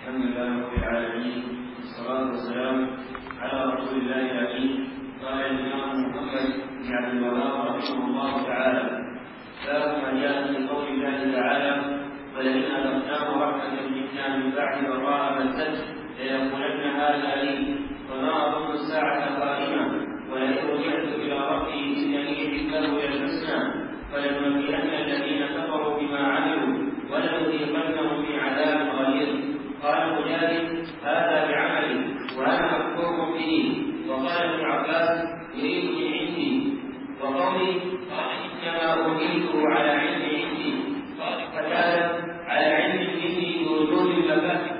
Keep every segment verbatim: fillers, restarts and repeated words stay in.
الحمد لله رب العالمين، والصلاة والسلام على رسول الله الأمين. قال الإمام محمد بن عبد الوهاب رحمه الله تعالى: باب ما جاء في قول الله تعالى: ولئن أذقناه رحمة منا من بعد ضراء مسته ليقولن هذا لي وما أظن الساعة قائمة ولئن رجعت إلى ربي إنني عنده للحسنى فلننبئن الذين كفروا بما عملوا ولنذيقنهم من عذاب غليظ. قال مجاهد: هذا بعملي وأنا مكفور به. وقال ابن عباس: يريد من عندي. وقولي: قال إنما أوتيته على علم عندي. قال قتادة: على علم مني بوجود المفاتن.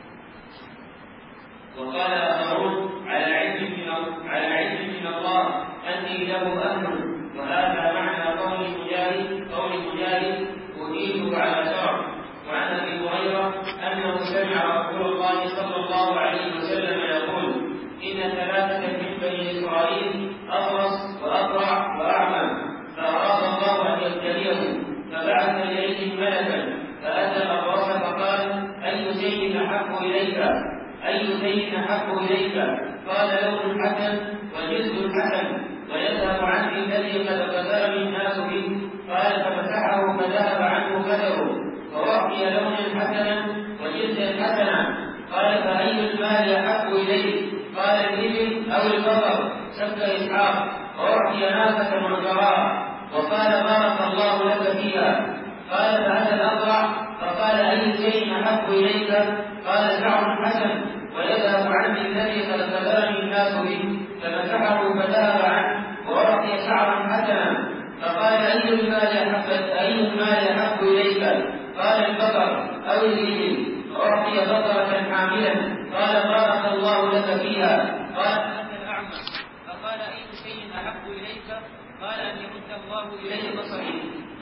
وقال آخرون: على علم من على علم من الله أني له أهل. وهذا معنى قول مجاهد قول مجاهد أوتيته على شرع. وعن أبي هريرة أنه سمع رسول الله صلى الله عليه وسلم يقول: إن ثلاثة من بني إسرائيل أبرص وأقرع وأعمى، فأراد الله أن يبتليهم فبعث إليهم ملكا فأتى الأبرص فقال: أي شيء أحب إليك؟ أي شيء أحب إليك؟ قال: لون حسن وجلد حسن ويذهب عني الذي قد قدرني الناس به. قال: فمسحه فذهب عنه قدره وأعطي لونا حسنا وجلدا حسنا. قال: فأي المال أحب إليه؟ قال: الإبل أو البقر. شك إسحاق: وأعطي نافة وعذراء. وقال: بارك الله لك فيها. قال: فأتى الأقرع فقال: أي شيء أحب إليك؟ قال: شعر حسن ويذهب عني الذي قد قدرني الناس به. فمسحه فذهب عنه وأعطي شعرا حسنا. فقال: أي المال أحب أي المال أحب إليك؟ قال: البقر أو الإبل. أعطي بقرة حاملا. قال: بارك الله لك فيها. قال: أنت الأعمى. فقال: أي شيء أحب إليك؟ قال: أن يرد الله إليه بصري.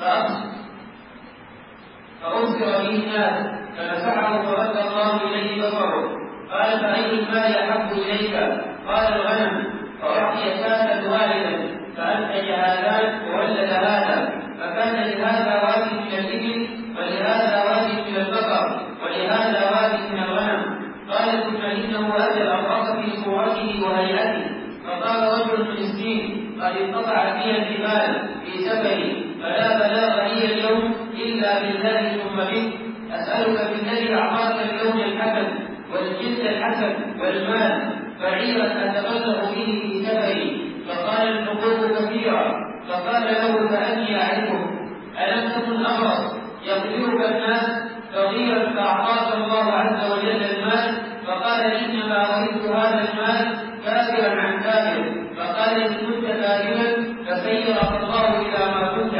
فأبصر به الناس فمسحه فرد الله إليه بصره. قال: فأي المال أحب إليك؟ قال: الغنم. فأعطي شاة والدا فأنتج هذان وولد هذا. فكان لهذا واد من الإبل ولهذا واد من البقر ولهذا واد من الغنم. قال: ثم إنه أتى الأبرص في صورته وهيئته فقال: رجل مسكين قد انقطع بي الجبال في سفري فلا بلاغ لي اليوم إلا بالله ثم بك. أسألك بالذي أعطاك اليوم الحسن والجلد الحسن والمال بعيرا أتبلغ به في سفري. فقال: الحقوق كثيرة. فقال له: فأني أعرفه. ألم تكن أبرص يقدرك الناس صغيرا فأعطاك الله عز وجل المال؟ فقال: إنما ورثت هذا المال كافرا عن كافر. فقال: إن كنت كافرا فسيرك الله إلى ما كنت.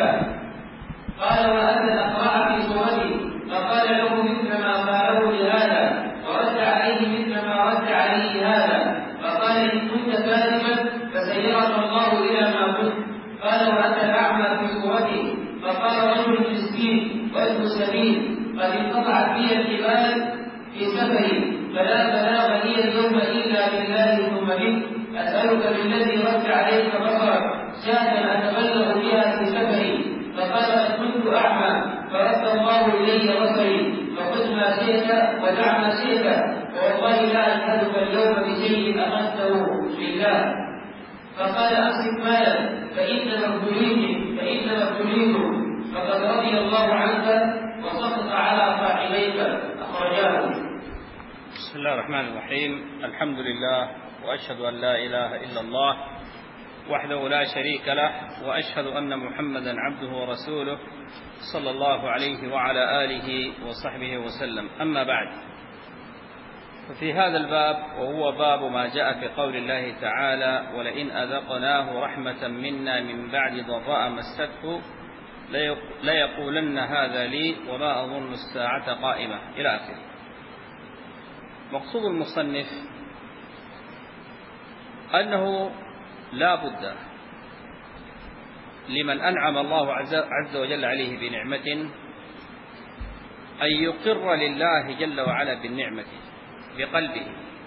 قال: وأتى الأقرع في صورته فقال له مثل ما قاله لهذا ورد عليه مثل ما رد عليه هذا. فقال: إن كنت كاذبا فسيرك الله إلى ما كنت. قال: وأتى الأعمى في صورته فقال: رجل مسكين وابن سبيل قد انقطعت بي الجبال في سفري فلا بلاغ لي اليوم إلا بالله ثم بك. أسألك بالذي رد عليك بصرك شاة أتبلغ بها في سفري. فقال: إن كنت أعمى فرد الله إلي بصري فخذ ما شئت ودع ما شئت والله لا أشهدك اليوم بشيء أخذته لله. فقال: أمسك مالا فإنما ابتليت فإنما ابتليت فقد رضي الله عنك وسخط على صاحبيك. أخرجاه. بسم الله الرحمن الرحيم. الحمد لله وأشهد أن لا إله إلا الله وحده لا شريك له وأشهد أن محمدا عبده ورسوله صلى الله عليه وعلى آله وصحبه وسلم. أما بعد، ففي هذا الباب وهو باب ما جاء في قول الله تعالى: ولئن أذقناه رحمة منا من بعد ضراء مسته ليقولن هذا لي وما أظن الساعة قائمة إلى آخره. مقصود المصنف أنه لا بد لمن أنعم الله عز وجل عليه بنعمة أن يقر لله جل وعلا بالنعمة بقلبه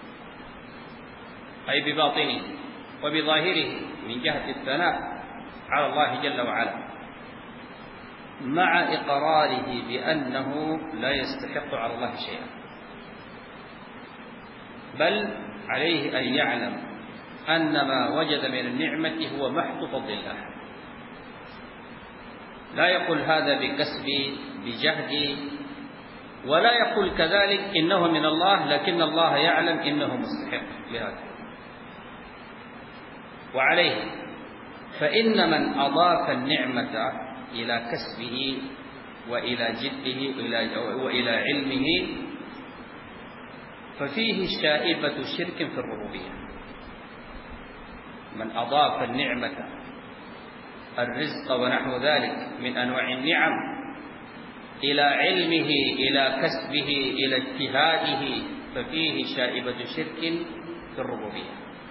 أي بباطنه وبظاهره من جهة الثناء على الله جل وعلا، مع إقراره بأنه لا يستحق على الله شيئا. بل عليه أن يعلم أن ما وجد من النعمة هو محض فضل الله. لا يقول هذا بكسبي بجهدي، ولا يقول كذلك إنه من الله لكن الله يعلم إنه مستحق لهذا. وعليه فإن من أضاف النعمة إلى كسبه وإلى جده وإلى علمه ففيه شائبة شرك في الربوبية. من أضاف النعمة الرزق ونحو ذلك من أنواع النعم إلى علمه إلى كسبه إلى اجتهاده ففيه شائبة شرك في الربوبية،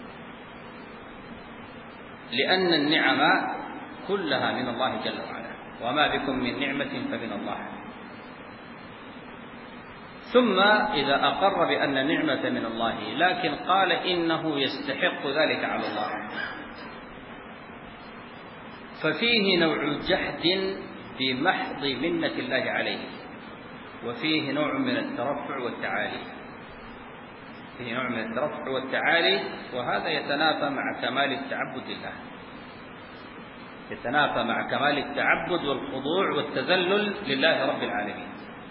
لأن النعم كلها من الله جل وعلا، وما بكم من نعمة فمن الله. ثم إذا أقر بأن النعمة من الله لكن قال إنه يستحق ذلك على الله ففيه نوع جحد بمحض منة الله عليه، وفيه نوع من الترفع والتعالي فيه نوع من الترفع والتعالي وهذا يتنافى مع كمال التعبد لله، يتنافى مع كمال التعبد والخضوع والتذلل لله رب العالمين.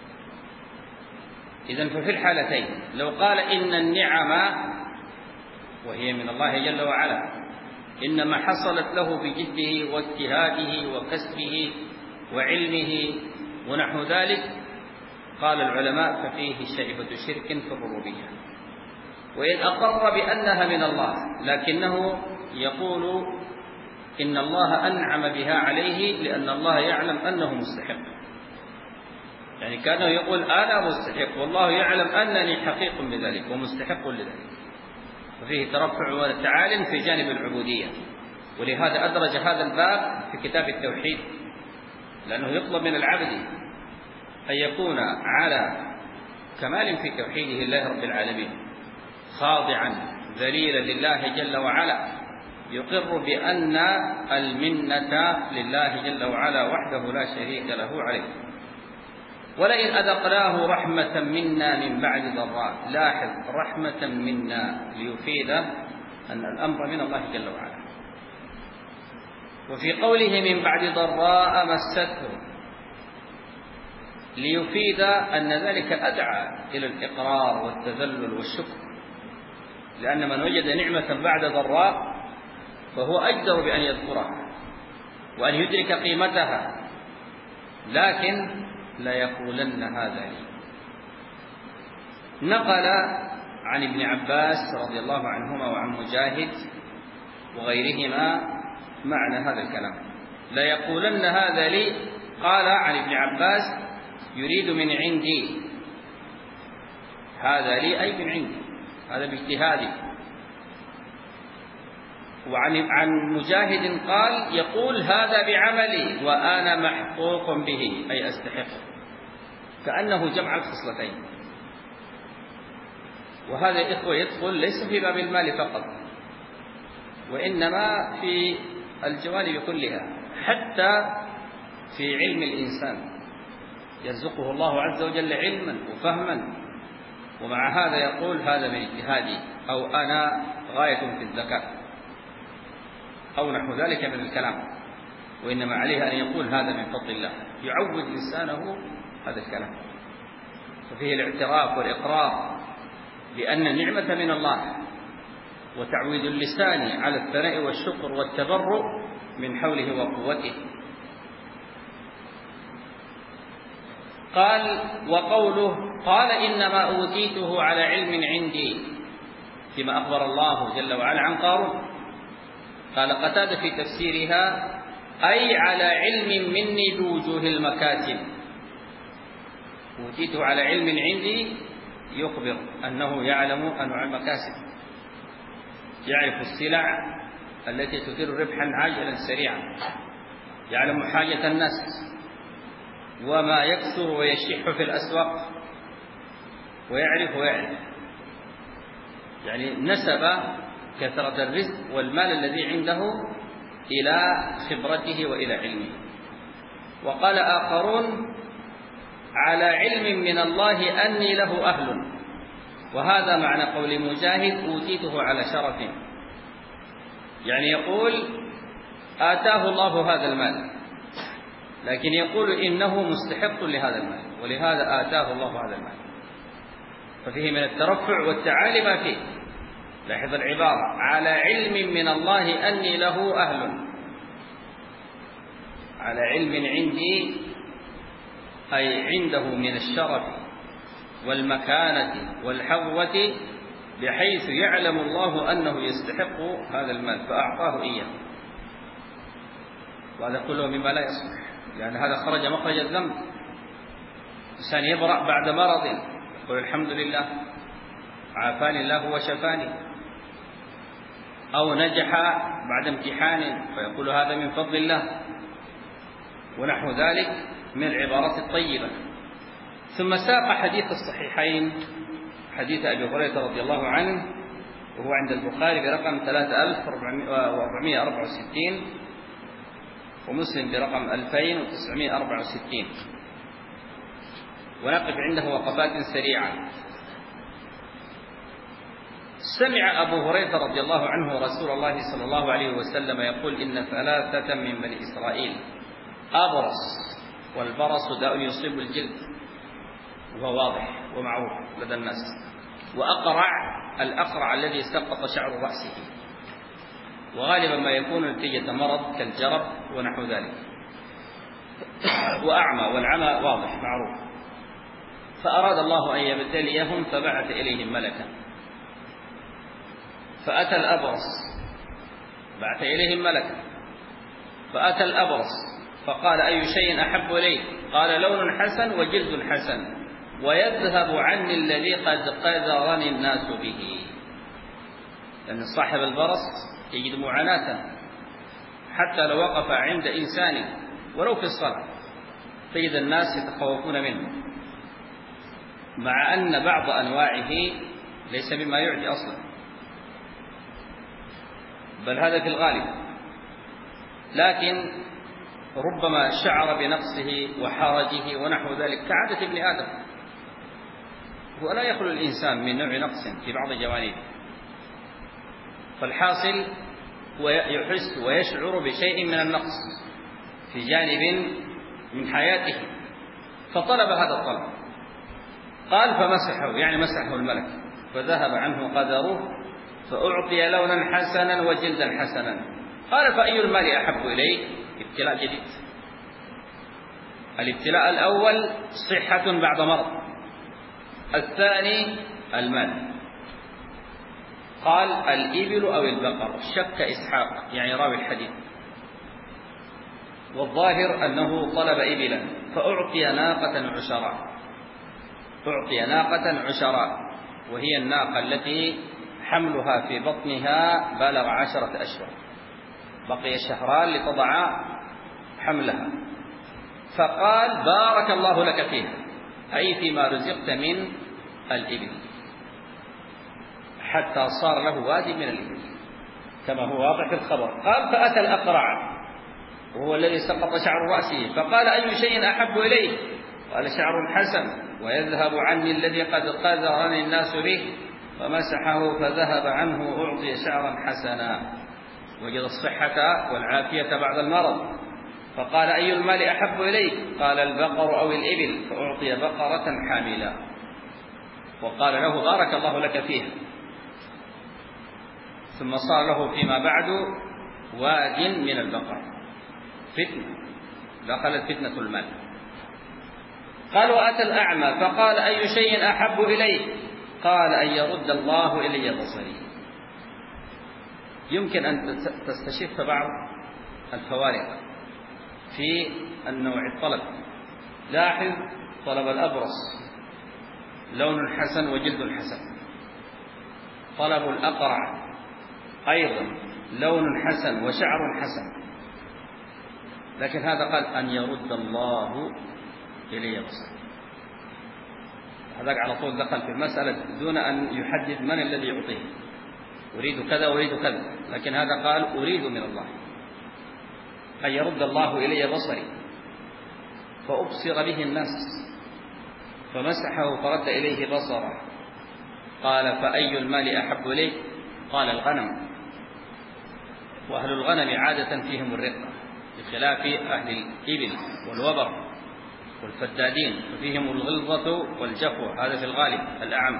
إذن ففي الحالتين لو قال إن النعم وهي من الله جل وعلا إنما حصلت له بجده واجتهاده وكسبه وعلمه ونحو ذلك، قال العلماء ففيه شائبة شرك في الربوبية. وإن أقر بأنها من الله لكنه يقول إن الله أنعم بها عليه لأن الله يعلم أنه مستحق، يعني كانه يقول أنا مستحق والله يعلم أنني حقيق بذلك ومستحق لذلك، ففيه ترفع وتعال في جانب العبودية. ولهذا أدرج هذا الباب في كتاب التوحيد، لأنه يطلب من العبد أن يكون على كمال في توحيده الله رب العالمين، خاضعا ذليلا لله جل وعلا، يقر بأن المنة لله جل وعلا وحده لا شريك له عليه. ولئن أذقناه رحمة منا من بعد ضراء، لاحظ رحمة منا ليفيد أن الأمر من الله جل وعلا. وفي قوله من بعد ضراء مسته ليفيد أن ذلك أدعى إلى الإقرار والتذلل والشكر، لأن من وجد نعمة بعد ضراء فهو أجدر بأن يذكرها وأن يدرك قيمتها، لكن لا يقولن هذا لي. نقل عن ابن عباس رضي الله عنهما وعن مجاهد وغيرهما معنى هذا الكلام، لا يقولن هذا لي. قال عن ابن عباس يريد من عندي، هذا لي أي من عندي، هذا باجتهادي. وعن عن مجاهد قال يقول هذا بعملي وأنا محقوق به أي أستحق، كأنه جمع الخصلتين. وهذا إخوة يدخل ليس في باب المال فقط، وإنما في الجوانب كلها، حتى في علم الإنسان يرزقه الله عز وجل علما وفهما، ومع هذا يقول هذا من اجتهادي أو أنا غاية في الذكاء أو نحو ذلك من الكلام، وإنما عليه أن يقول هذا من فضل الله، يعود لسانه هذا الكلام. ففيه الاعتراف والإقرار بأن النعمة من الله، وتعويد اللسان على الثناء والشكر والتبرؤ من حوله وقوته. قال وقوله قال إنما أوتيته على علم عندي، فيما أخبر الله جل وعلا عن قارون. قال قتادة في تفسيرها أي على علم مني بوجوه المكاسب، أوتيته على علم عندي يخبر أنه يعلم أنواع المكاسب، يعرف السلع التي تدر ربحا عاجلا سريعا، يعلم حاجة الناس وما يكثر ويشح في الأسواق، ويعرف ويعرف يعني نسب كثرة الرزق والمال الذي عنده إلى خبرته وإلى علمه. وقال آخرون على علم من الله أني له أهل، وهذا معنى قول مجاهد أوتيته على شرف، يعني يقول آتاه الله هذا المال، لكن يقول إنه مستحق لهذا المال، ولهذا آتاه الله هذا المال. ففيه من الترفع والتعالي ما فيه. لاحظ العبارة: على علم من الله أني له أهل. على علم عندي أي عنده من الشرف والمكانة والحظوة، بحيث يعلم الله أنه يستحق هذا المال فأعطاه إياه. وهذا كله مما لا يصلح، لأن هذا خرج مخرج الذنب. إنسان يبرأ بعد مرض يقول الحمد لله عافاني الله وشفاني، أو نجح بعد امتحان فيقول هذا من فضل الله، ونحو ذلك من العبارات الطيبة. ثم ساق حديث الصحيحين، حديث أبي هريرة رضي الله عنه، وهو عند البخاري برقم ثلاثة آلاف وأربعمائة وأربعة وستين، ومسلم برقم ألفين وتسعمائة وأربعة وستين. ونقف عنده وقفات سريعة. سمع أبو هريرة رضي الله عنه رسول الله صلى الله عليه وسلم يقول: إن ثلاثة من بني إسرائيل أبرص، والبرص داء يصيب الجلد وهو واضح ومعروف لدى الناس، وأقرع، الأقرع الذي سقط شعر رأسه، وغالبا ما يكون نتيجة مرض كالجرب ونحو ذلك، وأعمى، والعمى واضح معروف. فأراد الله أن يبتليهم فبعث إليهم ملكا، فأتى الأبرص، بعث إليهم ملكا فأتى الأبرص فقال: أي شيء أحب إليك؟ قال: لون حسن وجلد حسن، ويذهب عني الذي قد قذرني الناس به. لأن صاحب البرص يجد معاناة، حتى لو وقف عند إنسان ولو في الصلاة تجد الناس يتخوفون منه، مع أن بعض أنواعه ليس مما يعدي أصلا، بل هذا في الغالب، لكن ربما شعر بنقصه وحرجه ونحو ذلك كعادة ابن آدم. ولا يخلو الإنسان من نوع نقص في بعض جوانبه، فالحاصل ويحس ويشعر بشيء من النقص في جانب من حياته، فطلب هذا الطلب. قال: فمسحه، يعني مسحه الملك، فذهب عنه قدره، فأعطي لونا حسنا وجلدا حسنا. قال: فأي المال أحب إليه؟ ابتلاء جديد. الابتلاء الأول صحة بعد مرض، الثاني المال. قال: الإبل أو البقر؟ شك إسحاق، يعني راوي الحديث، والظاهر أنه طلب إبلا، فأعطي ناقة عشراء. أعطي ناقة عشراء، وهي الناقة التي حملها في بطنها بلغ عشرة أشهر، بقي شهران لتضع حملها. فقال: بارك الله لك فيها، أي فيما رزقت من الإبل، حتى صار له وادي من الإبل كما هو واضح في الخبر. قال: فأتى الأقرع، وهو الذي سقط شعر رأسه، فقال: أي شيء أحب إليه؟ قال: شعر حسن، ويذهب عني الذي قد قذرني الناس به. فمسحه فذهب عنه، أعطي شعرا حسنا، وجد الصحة والعافية بعد المرض. فقال: أي المال أحب إليك؟ قال: البقر أو الإبل، فأعطي بقرة حاملة، وقال له: بارك الله لك فيها. ثم صار له فيما بعد واد من البقر، فتنة، دخلت فتنة المال. قال: وأتى الأعمى فقال: أي شيء أحب إليك؟ قال: أن يرد الله إلي بصري. يمكن أن تستشف بعض الفوارق في النوع الطلب. لاحظ طلب الأبرص لون حسن وجلد حسن، طلب الأقرع أيضا لون حسن وشعر حسن، لكن هذا قال: أن يرد الله إلي بصري. هذاك على طول دخل في المسألة دون أن يحدد من الذي يعطيه، أريد كذا أريد كذا، لكن هذا قال: أريد من الله أن يرد الله إلي بصري فأبصر به الناس. فمسحه فرد إليه بصره. قال: فأي المال أحب إليك؟ قال: الغنم. وأهل الغنم عادة فيهم الرقة، بخلاف أهل الإبل والوبر والفدادين، ففيهم الغلظة والجفوة، هذا في الغالب الأعم.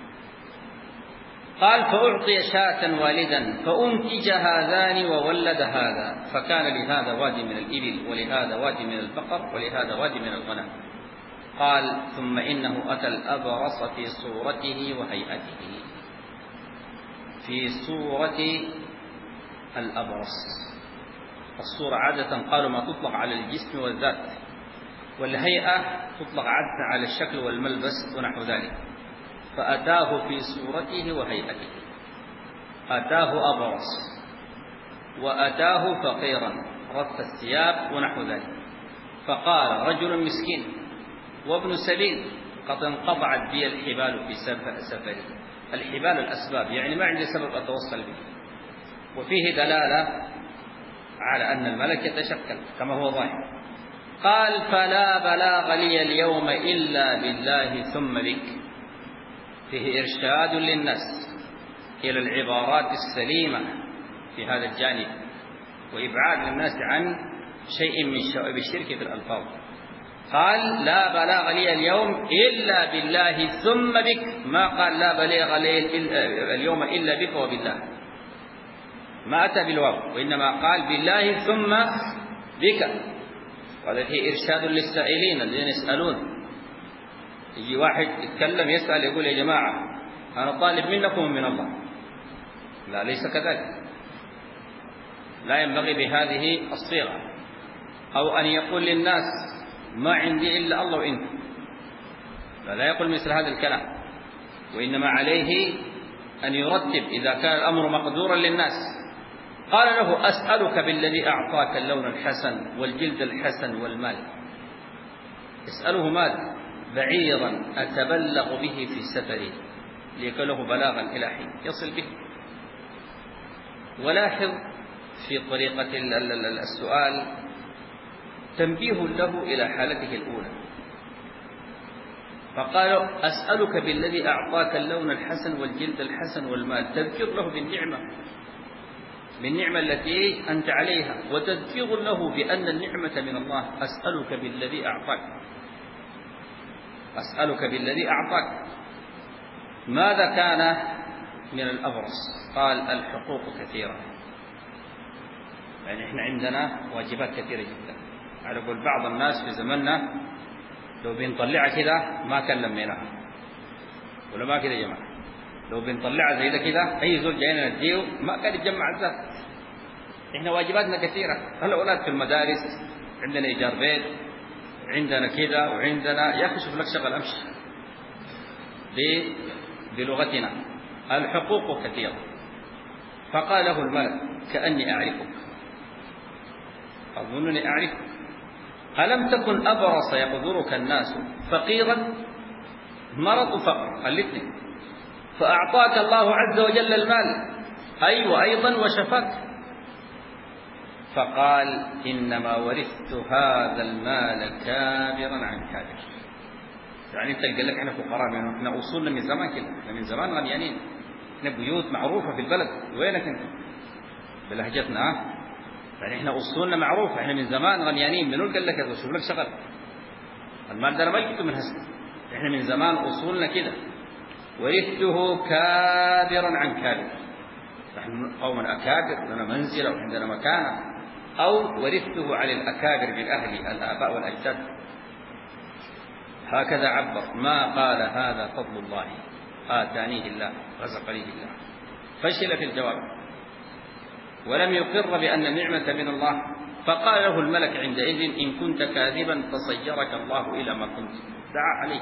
قال: فأعطي شاة والدا فأنتج هذان وولد هذا، فكان لهذا وادي من الإبل ولهذا وادي من البقر ولهذا وادي من الغنم. قال: ثم إنه أتى الأبرص في صورته وهيئته. في صورة الأبرص، الصورة عادة قالوا ما تطلق على الجسم والذات، والهيئة تطلق عادة على الشكل والملبس ونحو ذلك. فأتاه في صورته وهيئته، أتاه أبرص وأتاه فقيرا رث الثياب ونحو ذلك. فقال: رجل مسكين وابن سبيل قد انقطعت بي الحبال في سفري. الحبال الأسباب، يعني ما عندي سبب أتوصل به. وفيه دلالة على أن الملك يتشكل كما هو ظاهر. قال: فلا بلاغ لي اليوم إلا بالله ثم بك. فيه إرشاد للناس إلى العبارات السليمة في هذا الجانب، وإبعاد الناس عن شيء من شوائب الشرك في الألفاظ. قال: لا بلاغ لي اليوم إلا بالله ثم بك، ما قال لا بلاغ لي اليوم إلا بك وبالله، ما أتى بالواو، وإنما قال بالله ثم بك. وهذا فيه إرشاد للسائلين الذين يسألون. يجي واحد يتكلم يسأل يقول: يا جماعة أنا طالب منكم ومن الله. لا، ليس كذلك، لا ينبغي بهذه الصيغة. أو أن يقول للناس: ما عندي إلا الله وإنت. لا, لا يقول مثل هذا الكلام، وإنما عليه أن يرتب إذا كان الأمر مقدورا للناس. قال له: أسألك بالذي أعطاك اللون الحسن والجلد الحسن والمال. اسأله مال بعيرا أتبلغ به في سفري، ليكون له بلاغا إلى حين يصل به. ولاحظ في طريقة السؤال تنبيه له إلى حالته الأولى. فقال: أسألك بالذي أعطاك اللون الحسن والجلد الحسن والمال، تذكر له بالنعمة، بالنعمة التي أنت عليها، وتذكر له بأن النعمة من الله. أسألك بالذي أعطاك، أسألك بالذي أعطاك. ماذا كان من الأبرص؟ قال: الحقوق كثيرة. يعني إحنا عندنا واجبات كثيرة جدا. على قول بعض الناس في زمننا لو بنطلعها كده ما كان لميناها، ولا ما كده يا جماعة؟ لو بنطلعها زي ده كده أي زول جاينا نديه ما كان يتجمع الذات. إحنا واجباتنا كثيرة. الأولاد في المدارس، عندنا إيجار بيت، عندنا كده وعندنا. يا أخي شوف لك شغل أمشي بلغتنا. الحقوق كثيرة. فقال له الملك: كأني أعرفك، أظنني أعرفك. ألم تكن أبرص يقدرك الناس فقيرا؟ مرض وفقر الاثنين، فأعطاك الله عز وجل المال، أي أيوة وأيضا وشفاك. فقال: إنما ورثت هذا المال كابرا عن كابر. يعني أنت قال لك إحنا فقراء، منه إحنا أصولنا من زمان كده، إحنا من زمان غنيانين، إحنا بيوت معروفة في البلد. وينك أنت بلهجتنا؟ يعني إحنا أصولنا معروفة، إحنا من زمان غنيانين. منو قال لك هذا؟ شوف لك شغل. المال ده أنا ما جبته من هسه، إحنا من زمان أصولنا كده. ورثته كابرا عن كابر، نحن قوم أكابر، لنا منزلة وعندنا مكانة. أو ورثته على الأكابر بالأهل، الآباء والأجداد. هكذا عبر. ما قال: هذا فضل الله آتانيه الله رزقنيه الله. فشل في الجواب ولم يقر بأن النعمة من الله. فقال له الملك عندئذ: إن كنت كاذبا فصيرك الله إلى ما كنت. دعا عليه.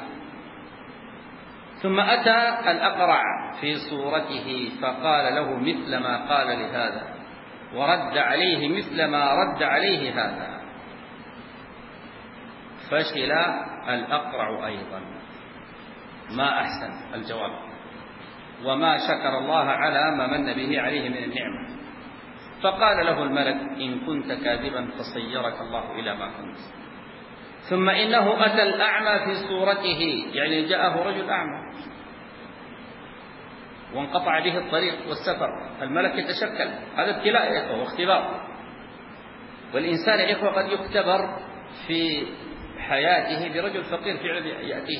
ثم أتى الأقرع في صورته فقال له مثل ما قال لهذا، ورد عليه مثل ما رد عليه هذا. فشل الأقرع أيضا. ما أحسن الجواب، وما شكر الله على ما من به عليه من النعمة. فقال له الملك: إن كنت كاذبا فصيرك الله إلى ما كنت. ثم إنه أتى الأعمى في صورته، يعني جاءه رجل أعمى وانقطع به الطريق والسفر، الملك يتشكل، هذا ابتلاء يا إخوة واختبار. والإنسان يا إخوة قد يختبر في حياته برجل فقير فعلا يأتيه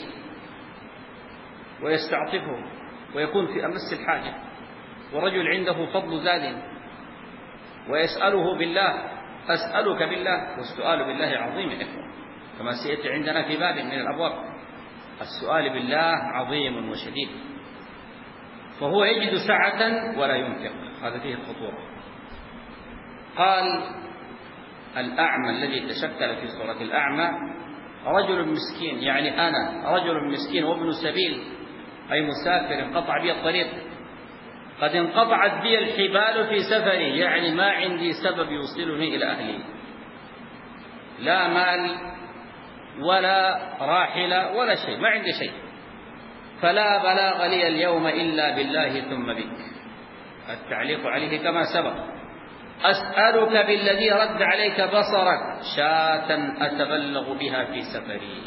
ويستعطفه ويكون في أمس الحاجة، ورجل عنده فضل زاد ويسأله بالله، أسألك بالله، والسؤال بالله عظيم يا إخوة كما سيأتي عندنا في باب من الأبواب. السؤال بالله عظيم وشديد، فهو يجد سعة ولا ينفق، هذا فيه الخطورة. قال الأعمى الذي تشكل في صورة الأعمى رجل مسكين، يعني أنا رجل مسكين وابن سبيل، أي مسافر انقطع بي الطريق، قد انقطعت بي الحبال في سفري، يعني ما عندي سبب يوصلني إلى أهلي، لا مال ولا راحلة ولا شيء، ما عندي شيء، فلا بلاغ لي اليوم إلا بالله ثم بك. التعليق عليه كما سبق. أسألك بالذي رد عليك بصرك شاة أتبلغ بها في سفري.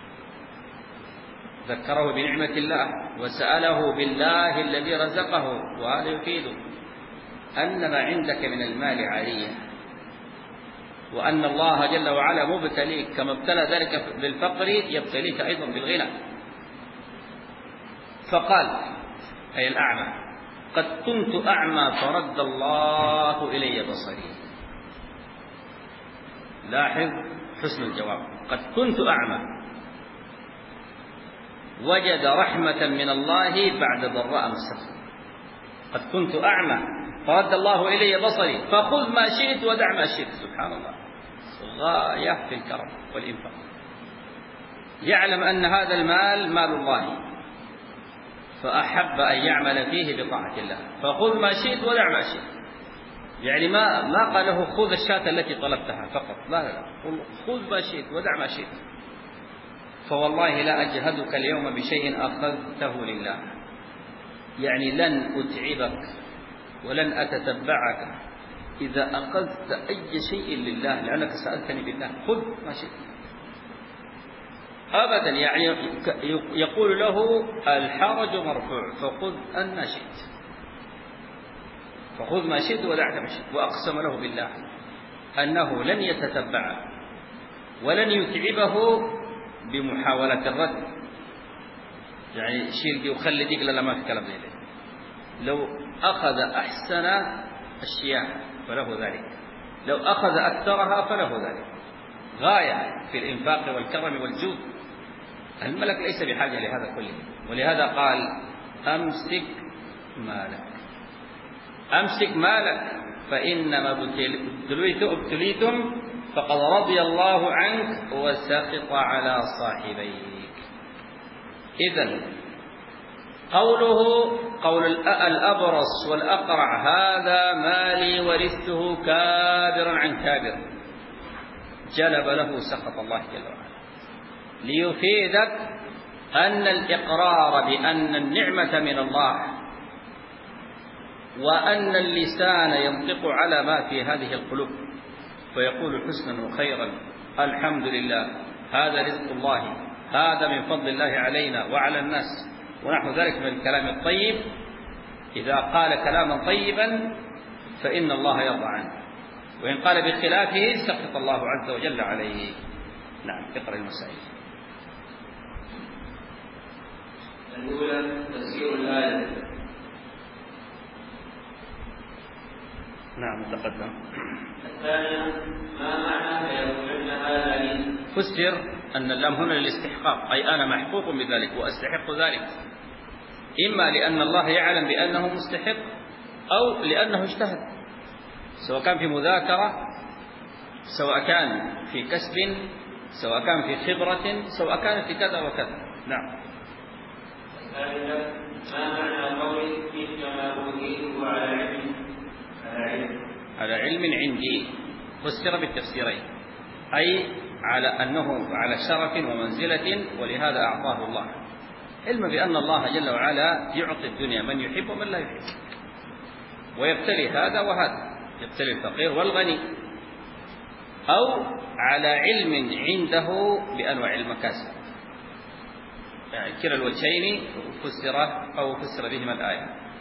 ذكره بنعمة الله وسأله بالله الذي رزقه، وهذا يفيد أن ما عندك من المال عارية، وأن الله جل وعلا مبتليك كما ابتلى ذلك بالفقر يبتليك أيضا بالغنى. فقال أي الأعمى قد كنت أعمى فرد الله إلي بصري. لاحظ حسن الجواب، قد كنت أعمى، وجد رحمة من الله بعد ضراء مسته. قد كنت أعمى فرد الله إلي بصري فخذ ما شئت ودع ما شئت. سبحان الله، غاية في الكرم والإنفاق. يعلم أن هذا المال مال الله، فأحب أن يعمل فيه بطاعة الله، فخذ ما شئت ودع ما شئت. يعني ما ما قال له خذ الشاة التي طلبتها فقط، لا لا، خذ ما شئت ودع ما شئت. فوالله لا أجهدك اليوم بشيء أخذته لله، يعني لن أتعبك ولن أتتبعك إذا أخذت أي شيء لله، لأنك سألتني بالله، خذ ما شئت أبدا. يعني يقول له الحرج مرفوع، فخذ أن شئت، فخذ ما شئت ودعت ما شئت. وأقسم له بالله أنه لن يتتبعه ولن يتعبه بمحاولة الرد، يعني شيل دي وخلي ديك، لا ما في كلام زي ده. لو أخذ أحسن الشياء فله ذلك، لو أخذ أكثرها فله ذلك. غاية في الإنفاق والكرم والجود. الملك ليس بحاجة لهذا كله، ولهذا قال أمسك مالك، أمسك مالك فإنما ابتليتم فقد رضي الله عنك وسخط على صاحبيك. إذن قوله قول الأبرص والأقرع هذا مالي ورثته كابرا عن كابر، جلب له سخط الله جل وعلا، ليفيدك أن الإقرار بأن النعمة من الله، وأن اللسان ينطق على ما في هذه القلوب فيقول حسنا وخيرا، الحمد لله، هذا رزق الله، هذا من فضل الله علينا وعلى الناس، ونحو ذلك من الكلام الطيب. إذا قال كلاما طيبا فإن الله يرضى عنه، وإن قال بخلافه سخط الله عز وجل عليه. نعم، اقرأ المسائل. الأولى تفسير الآية. نعم تقدم. الثانية ما معنى فيقولن هذا لي؟ فسر أن اللام هنا للاستحقاق، أي أنا محقوق بذلك وأستحق ذلك، إما لأن الله يعلم بأنه مستحق أو لأنه اجتهد، سواء كان في مذاكرة، سواء كان في كسب، سواء كان في خبرة، سواء كان في كذا وكذا. نعم. الثالثة ما معنى قولي إنما أوتيته على علم على علم على علم عندي، فسر بالتفسيرين، أي على أنه على شرف ومنزلة ولهذا أعطاه الله، علم بأن الله جل وعلا يعطي الدنيا من يحب ومن لا يحب، ويبتلي هذا وهذا، يبتلي الفقير والغني، أو على علم عنده بأنواع المكاسب. يعني كلا الوجهين فسر أو فسر بهما الآية.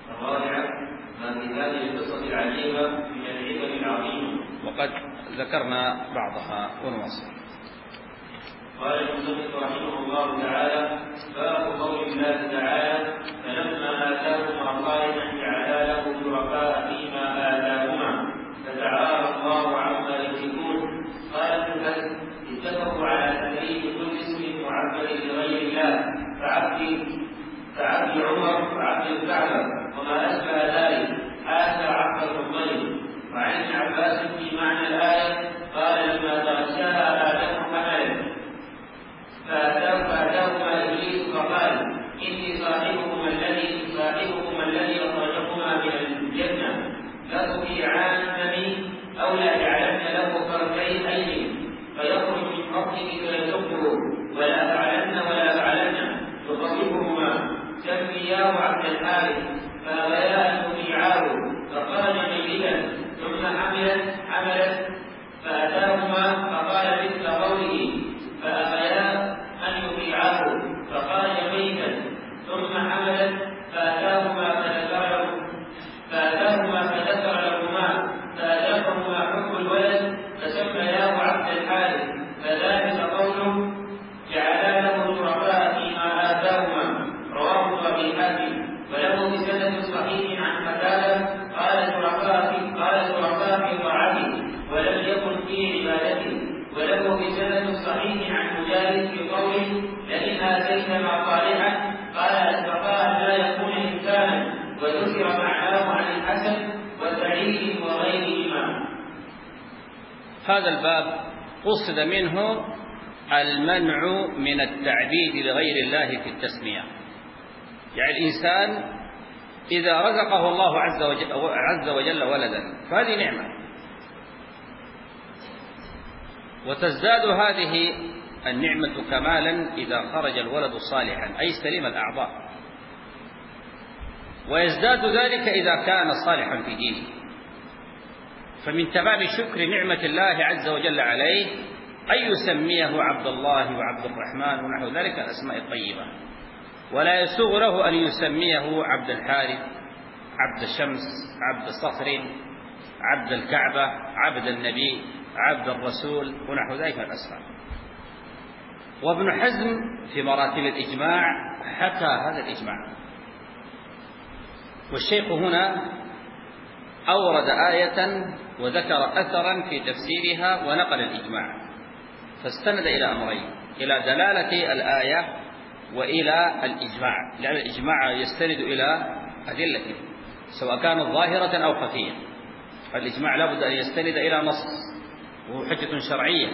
الرابعة ما في هذه القصة العجيبة من العبر العظيمة. وقد ذكرنا بعضها ونواصل. قال المصنف رحمه الله تعالى: باب قول الله تعالى: فلما آتاهما صالحا جعلا له شركاء فيما آتاهما فتعالى الله عما يشركون. قال ابن حزم: اتفقوا على تحريم كل اسم معبد لغير الله كعبد كعبد عمر وعبد الكعبة وما أشبه ذلك حتى عبد المطلب. وعن ابن عباس في معنى الآية قال: لما تغشاها آدم حملا فأتاهما إبليس فقال: إني صاحبكما الذي صاحبكما الذي أخرجكما من الجنة لتطيعانني أو لا تعلمن له فرجين أيدي فيخرج من ربك فيسبه ولا أفعلن ولا أفعلن يخوفهما سمياه عبد الحارث فأبيا أن يطيعاه فخرج ميتا ثم حملت حملت فأتاهما فقال مثل قوله فأبيا أن يطيعاه فخرج ميتا ثم حملت فأتاهما فذكر فأتاهما فذكر لهما فأتاهما حب الولد فسمياه عبد الحارث فذلك قوله جعلا له شركاء فيما آتاهما. رواه أبي حاتم وله بسند صحيح عن قتادة قال شركاء قال شركاء في طاعته ولم يكن في عبادته. وله بسند صحيح عن مجاهد في قوله لئن آتيتنا صالحا قال اتقى لا يكون إنسانا وذكر معناه عن الحسن وسعيد وغيرهما. هذا الباب قصد منه المنع من التعبيد لغير الله في التسمية. يعني الإنسان إذا رزقه الله عز وجل, عز وجل ولدا فهذه نعمة، وتزداد هذه النعمة كمالا إذا خرج الولد صالحا أي سليم الأعضاء، ويزداد ذلك إذا كان صالحا في دينه. فمن تمام شكر نعمة الله عز وجل عليه أن يسميه عبد الله وعبد الرحمن ونحو ذلك الأسماء الطيبة، ولا يسوغ له أن يسميه عبد الحارث، عبد الشمس، عبد صخر، عبد الكعبة، عبد النبي، عبد الرسول ونحو ذلك من الأسماء. وابن حزم في مراتب الإجماع حكى هذا الإجماع، والشيخ هنا أورد آية وذكر أثرا في تفسيرها ونقل الإجماع، فاستند إلى أمرين: إلى دلالة الآية وإلى الإجماع، لأن الإجماع يستند إلى أدلة سواء كانت ظاهرة أو خفية. فالإجماع لابد أن يستند إلى نص وهو حجة شرعية.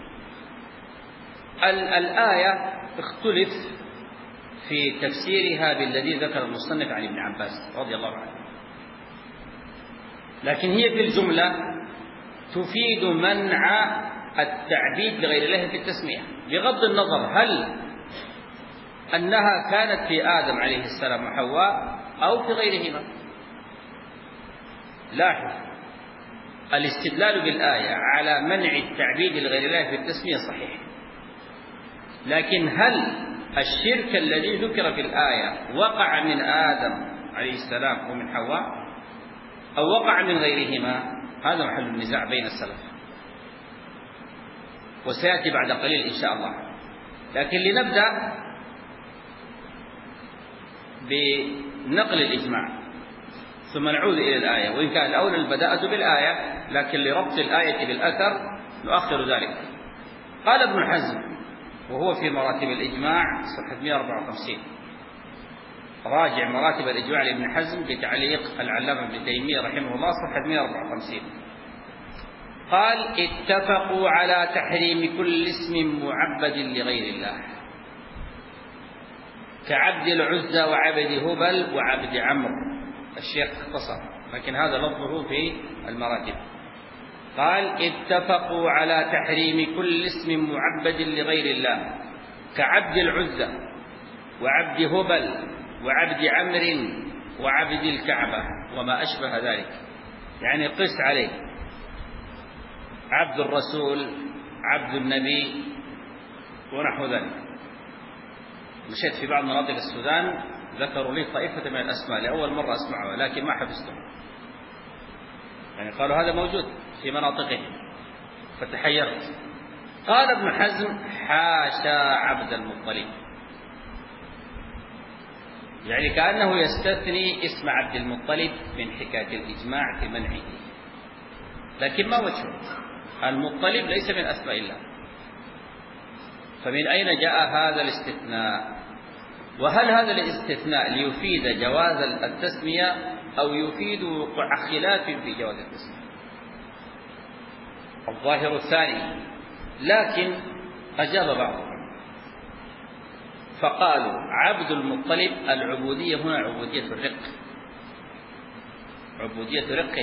الآية اختلف في تفسيرها بالذي ذكر المصنف عن ابن عباس رضي الله عنه، لكن هي في الجملة تفيد منع التعبيد لغير الله في التسمية، بغض النظر هل أنها كانت في آدم عليه السلام وحواء أو في غيرهما. لاحظ الاستدلال بالآية على منع التعبيد لغير الله في التسمية صحيح، لكن هل الشرك الذي ذكر في الآية وقع من آدم عليه السلام ومن حواء أو وقع من غيرهما؟ هذا محل النزاع بين السلف، وسيأتي بعد قليل إن شاء الله. لكن لنبدأ بنقل الإجماع ثم نعود إلى الآية، وإن كان الأول البداءة بالآية، لكن لربط الآية بالأثر نؤخر ذلك. قال ابن حزم وهو في مراتب الإجماع صفحة مئة وأربعة وخمسين، راجع مراتب الإجماع لابن حزم بتعليق العلامة ابن تيمية رحمه الله صفحة مئة وأربعة وخمسين، قال: اتفقوا على تحريم كل اسم معبد لغير الله كعبد العزى وعبد هبل وعبد عمرو. الشيخ اختصر، لكن هذا لفظه في المراتب. قال: اتفقوا على تحريم كل اسم معبد لغير الله كعبد العزى وعبد هبل وعبد عمرو وعبد الكعبة وما أشبه ذلك، يعني قس عليه عبد الرسول، عبد النبي ونحو ذلك. مشيت في بعض مناطق السودان ذكروا لي طائفة من الأسماء لأول مرة أسمعها لكن ما حفظتهم، يعني قالوا هذا موجود في مناطقهم فتحيرت. قال ابن حزم: حاشا عبد المطلب، يعني كأنه يستثني اسم عبد المطلب من حكاية الإجماع في منعه، لكن ما وجهه؟ المطلب ليس من أسماء الله، فمن أين جاء هذا الاستثناء؟ وهل هذا الاستثناء ليفيد جواز التسمية أو يفيد وقوع خلاف في جواز التسمية؟ الظاهر الثاني، لكن أجاب بعضهم فقالوا: عبد المطلب العبودية هنا عبودية الرق، عبودية رق،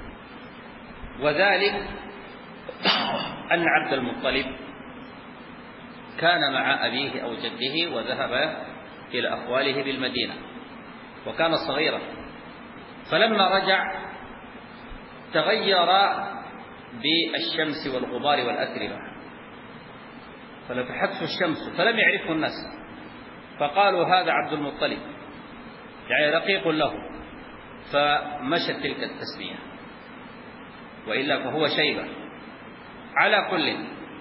وذلك أن عبد المطلب كان مع أبيه أو جده وذهب إلى أخواله بالمدينة وكان صغيرا، فلما رجع تغير بالشمس والغبار والأتربة فلفحته الشمس فلم يعرفه الناس، فقالوا: هذا عبد المطلب، يعني رقيق له، فمشت تلك التسمية، وإلا فهو شيبة. على كل،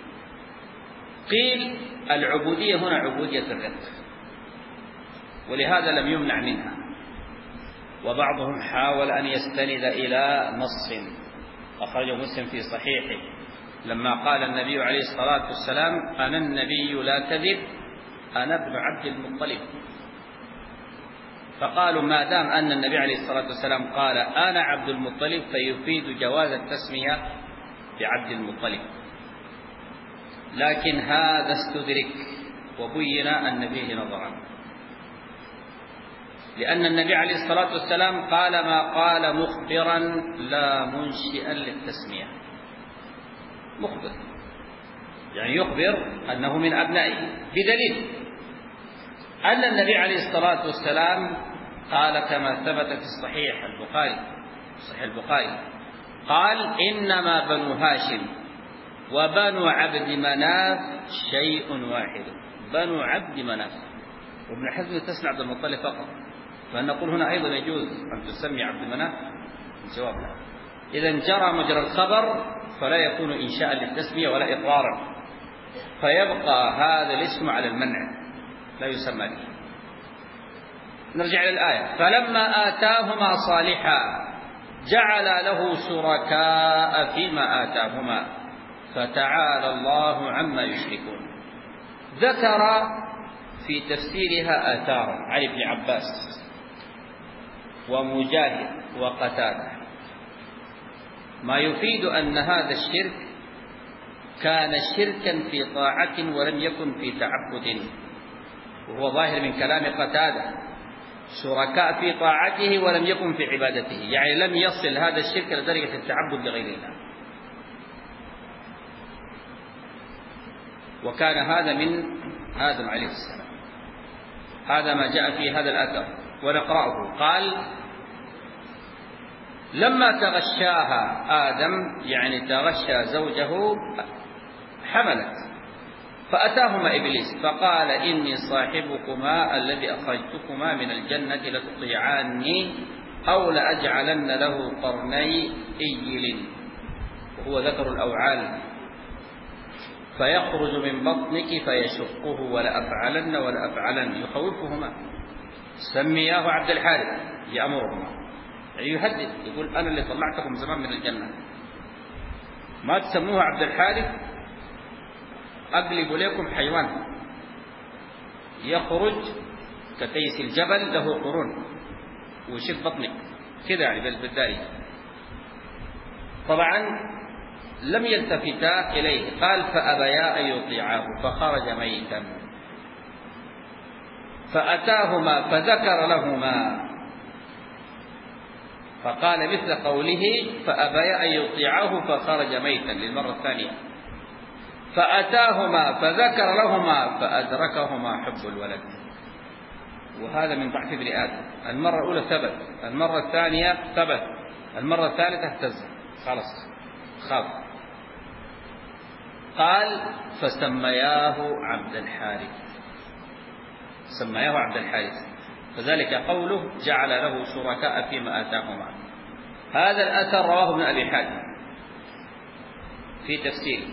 قيل العبودية هنا عبودية الرق، ولهذا لم يمنع منها. وبعضهم حاول أن يستند إلى نص أخرجه مسلم في صحيحه لما قال النبي عليه الصلاة والسلام: أنا النبي لا كذب، أنا ابن عبد المطلب. فقالوا: ما دام أن النبي عليه الصلاة والسلام قال أنا عبد المطلب فيفيد جواز التسمية بعبد المطلب، لكن هذا استدرك وبين أن فيه نظرا، لأن النبي عليه الصلاة والسلام قال ما قال مخبرا لا منشئا للتسمية. مخبر يعني يخبر أنه من أبنائه، بدليل أن النبي عليه الصلاة والسلام قال كما ثبت في الصحيح البخاري صحيح البخاري قال: إنما بنو هاشم وبنو عبد مناف شيء واحد. بنو عبد مناف، وابن حزم تسمع عبد المطلب فقط، فنقول هنا أيضا يجوز أن تسمي عبد مناف؟ الجواب لا. إذا جرى مجرى الخبر فلا يكون إنشاء للتسمية ولا إقرارا، فيبقى هذا الاسم على المنع لا يسمى به. نرجع إلى الآية: فلما آتاهما صالحا جعل له شركاء فيما آتاهما فتعالى الله عما يشركون. ذكر في تفسيرها آثارا عن ابن عباس ومجاهد وقتادة ما يفيد أن هذا الشرك كان شركا في طاعة ولم يكن في تعبد، وهو ظاهر من كلام قتادة: شركاء في طاعته ولم يكن في عبادته، يعني لم يصل هذا الشرك لدرجة التعبد لغير الله. وكان هذا من آدم عليه السلام. هذا ما جاء في هذا الأثر ونقرأه. قال: لما تغشاها آدم، يعني تغشى زوجه، حملت، فأتاهما إبليس فقال: إني صاحبكما الذي أخرجتكما من الجنة لتطيعاني أو لأجعلن له قرني إيل، وهو ذكر الأوعال، فيخرج من بطنك فيشقه ولأفعلن ولأفعلن، يخوفهما. سمياه عبد الحارث، يأمرهما، يعني يهدد، يقول: أنا اللي طلعتكم زمان من الجنة، ما تسموه عبد الحارث أقلب لكم حيوان يخرج كتيس الجبل له قرون ويشق بطنك كذا، يعني بالداري. طبعا لم يلتفتا إليه. قال: فأبيا أن يطيعاه فخرج ميتا، فأتاهما فذكر لهما، فقال مثل قوله: فأبيا أن يطيعاه فخرج ميتا للمرة الثانية. فأتاهما فذكر لهما فأدركهما حب الولد، وهذا من ضعف ابن آدم. المرة الأولى ثبت، المرة الثانية ثبت، المرة الثالثة اهتز، خلاص خاف. قال: فسمياه عبد الحارث، سمياه عبد الحارث. فذلك قوله جعل له شركاء فيما آتاهما. هذا الأثر رواه ابن أبي حاتم في تفسيره،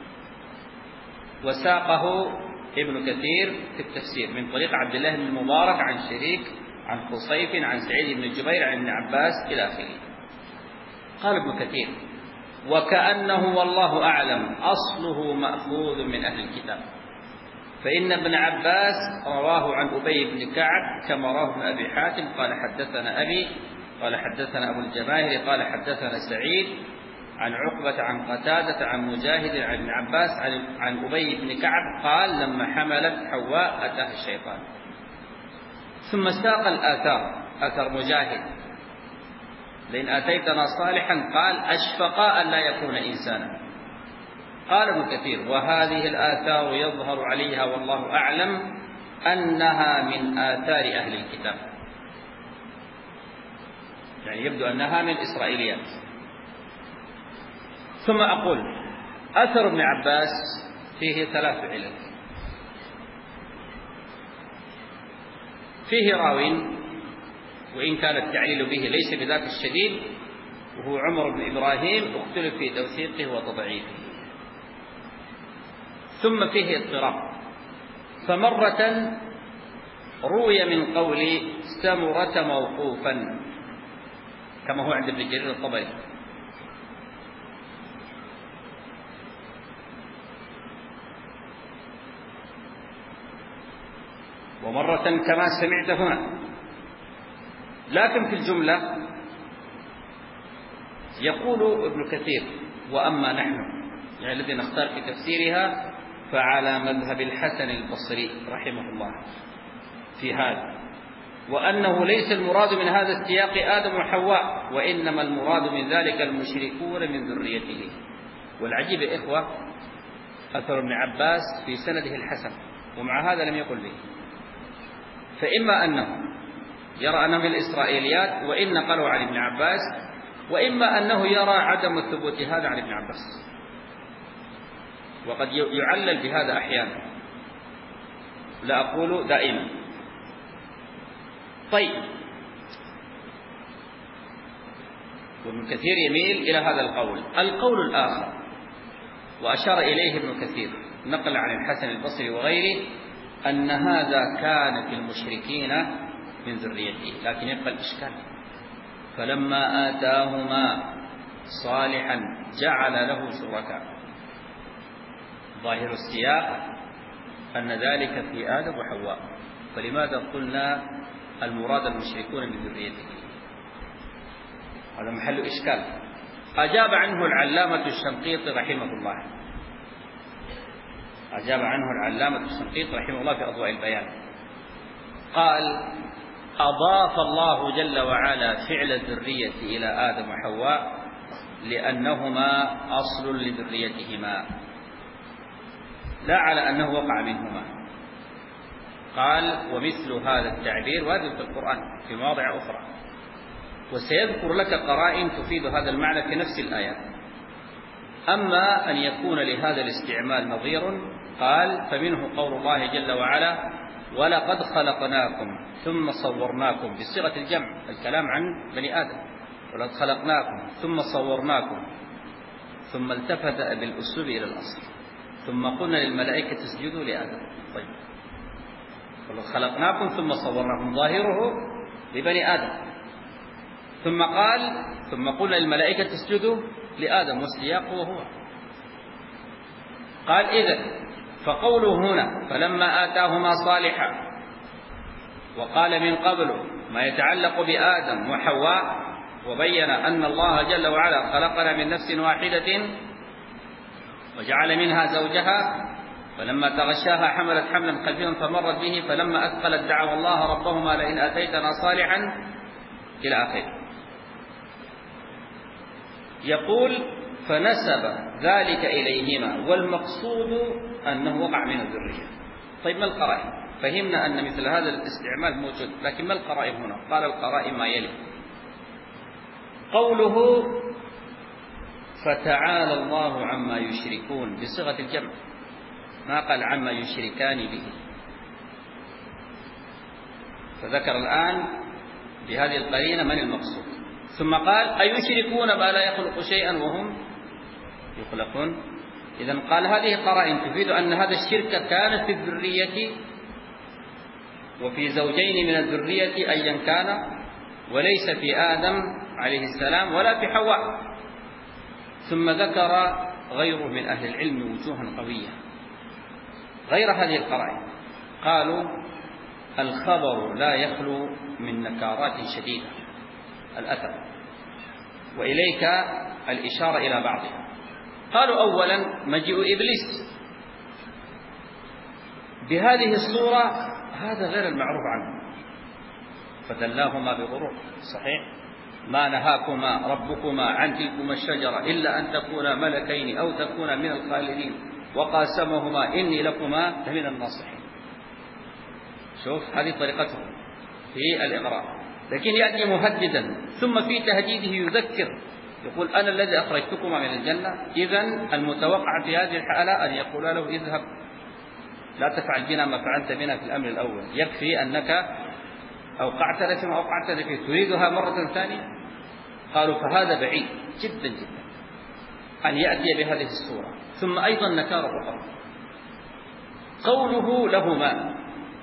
وساقه ابن كثير في التفسير من طريق عبد الله بن المبارك عن شريك عن خصيف عن سعيد بن جبير عن ابن عباس إلى آخره. قال ابن كثير: وكأنه والله أعلم أصله مأخوذ من أهل الكتاب، فإن ابن عباس رواه عن أبي بن كعب كما رواه ابن أبي حاتم قال حدثنا أبي قال حدثنا أبو الجماهير قال حدثنا سعيد عن عقبة عن قتادة عن مجاهد عن ابن عباس عن, عن أبي بن كعب قال: لما حملت حواء أتاها الشيطان. ثم ساق الآثار: أثر مجاهد: لئن آتيتنا صالحا قال: أشفقا أن لا يكون إنسانا. قال ابن كثير: وهذه الآثار يظهر عليها والله أعلم أنها من آثار أهل الكتاب، يعني يبدو أنها من إسرائيليات. ثم أقول: أثر ابن عباس فيه ثلاث علل. فيه راو وإن كان التعليل به ليس بذاك الشديد، وهو عمر بن إبراهيم، اختلف في توثيقه وتضعيفه. ثم فيه اضطراب، فمرة روي من قول سمرة موقوفا كما هو عند ابن جرير الطبري، ومرة كما سمعت هنا. لكن في الجملة يقول ابن كثير: وأما نحن، يعني الذي نختار في تفسيرها، فعلى مذهب الحسن البصري رحمه الله في هذا، وأنه ليس المراد من هذا السياق آدم وحواء، وإنما المراد من ذلك المشركون من ذريته. والعجيب يا إخوة أثر ابن عباس في سنده الحسن، ومع هذا لم يقل به. فإما أنه يرى أنه من الإسرائيليات وإن نقلوا عن ابن عباس، وإما أنه يرى عدم ثبوت هذا عن ابن عباس، وقد يعلل بهذا أحيانا، لا أقول دائما. طيب، وابن كثير يميل إلى هذا القول. القول الآخر وأشار إليه ابن كثير نقل عن الحسن البصري وغيره أن هذا كان في المشركين من ذريته، لكن يبقى الإشكال: فلما آتاهما صالحا جعل له شركاء. ظاهر السياق أن ذلك في آدم وحواء، فلماذا قلنا المراد المشركون من ذريته؟ هذا محل إشكال. أجاب عنه العلامة الشنقيطي رحمه الله أجاب عنه العلامة الشنقيطي رحمه الله في أضواء البيان، قال: أضاف الله جل وعلا فعل الذرية إلى آدم وحواء لأنهما أصل لذريتهما، لا على أنه وقع منهما. قال: ومثل هذا التعبير وارد في القرآن في مواضع أخرى، وسيذكر لك قرائن تفيد هذا المعنى في نفس الآيات. أما أن يكون لهذا الاستعمال نظير، قال: فمنه قول الله جل وعلا: ولقد خلقناكم ثم صورناكم، بصيغة الجمع، الكلام عن بني آدم. ولقد خلقناكم ثم صورناكم، ثم التفت بالأسلوب إلى الأصل، ثم قلنا للملائكة اسجدوا لآدم. طيب، ولقد خلقناكم ثم صورناكم ظاهره لبني آدم، ثم قال: ثم قلنا للملائكة اسجدوا لآدم، والسياق هو هو. قال: إذن فقوله هنا فلما آتاهما صالحا، وقال من قبل ما يتعلق بآدم وحواء، وبين أن الله جل وعلا خلقنا من نفس واحدة وجعل منها زوجها، فلما تغشاها حملت حملا خفيفا فمرت به، فلما أثقلت دعوا الله ربهما لئن آتيتنا صالحا إلى آخره. يقول: فنسب ذلك إليهما، والمقصود أنه وقع من الذرية. طيب، ما القرائن؟ فهمنا أن مثل هذا الاستعمال موجود، لكن ما القرائن هنا؟ قال: القرائن ما يلي: قوله فتعالى الله عما يشركون بصيغة الجمع، ما قال عما يشركان به. فذكر الآن بهذه القرينة من المقصود، ثم قال أيشركون ما لا يخلق شيئا وهم يخلقون. إذن قال هذه قرائن تفيد أن هذا الشرك كان في الذرية وفي زوجين من الذرية أيا كان، وليس في آدم عليه السلام ولا في حواء. ثم ذكر غيره من أهل العلم وجوها قوية غير هذه القرائن. قالوا الخبر لا يخلو من نكارات شديدة الأثر، وإليك الإشارة إلى بعضها. قالوا أولا مجيء إبليس بهذه الصورة هذا غير المعروف عنه، فدلاهما بغرور. صحيح ما نهاكما ربكما عن تلكما الشجرة إلا أن تكونا ملكين أو تكونا من الخالدين وقاسمهما إني لكما لمن الناصحين. شوف هذه طريقتهم في الإغراء، لكن يأتي مهددا ثم في تهديده يذكر، يقول أنا الذي أخرجتكما من الجنة. إذن المتوقع في هذه الحالة أن يقول له اذهب لا تفعل بنا ما فعلت بنا في الأمر الأول، يكفي أنك أوقعتنا فيما أوقعتنا فيه تريدها مرة ثانية. قالوا فهذا بعيد جدا جدا أن يأتي بهذه الصورة. ثم أيضا نكارة أخرى قوله لهما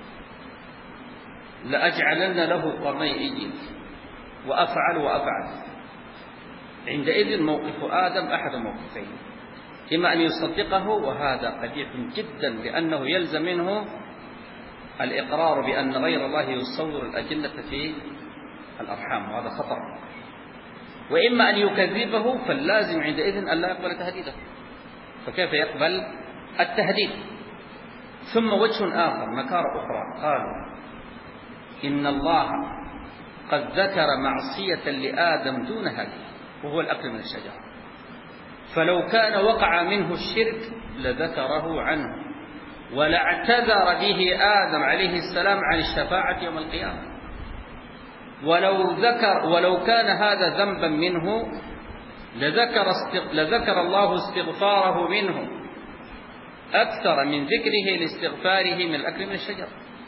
لأجعلن له قرنين وأفعل وأفعل. عندئذ موقف آدم أحد موقفين، إما أن يصدقه وهذا قبيح جدا لأنه يلزم منه الإقرار بأن غير الله يصور الأجنة في الأرحام وهذا خطر، وإما أن يكذبه فاللازم عندئذ أن لا يقبل تهديده، فكيف يقبل التهديد؟ ثم وجه آخر نكارة أخرى قالوا إن الله قد ذكر معصية لآدم دون هذه وهو الأكل من الشجرة، فلو كان وقع منه الشرك لذكره عنه ولاعتذر به آدم عليه السلام عن الشفاعة يوم القيامة. ولو ذكر ولو كان هذا ذنبا منه لذكر, لذكر الله استغفاره منه أكثر من ذكره لاستغفاره من الأكل من الشجرة.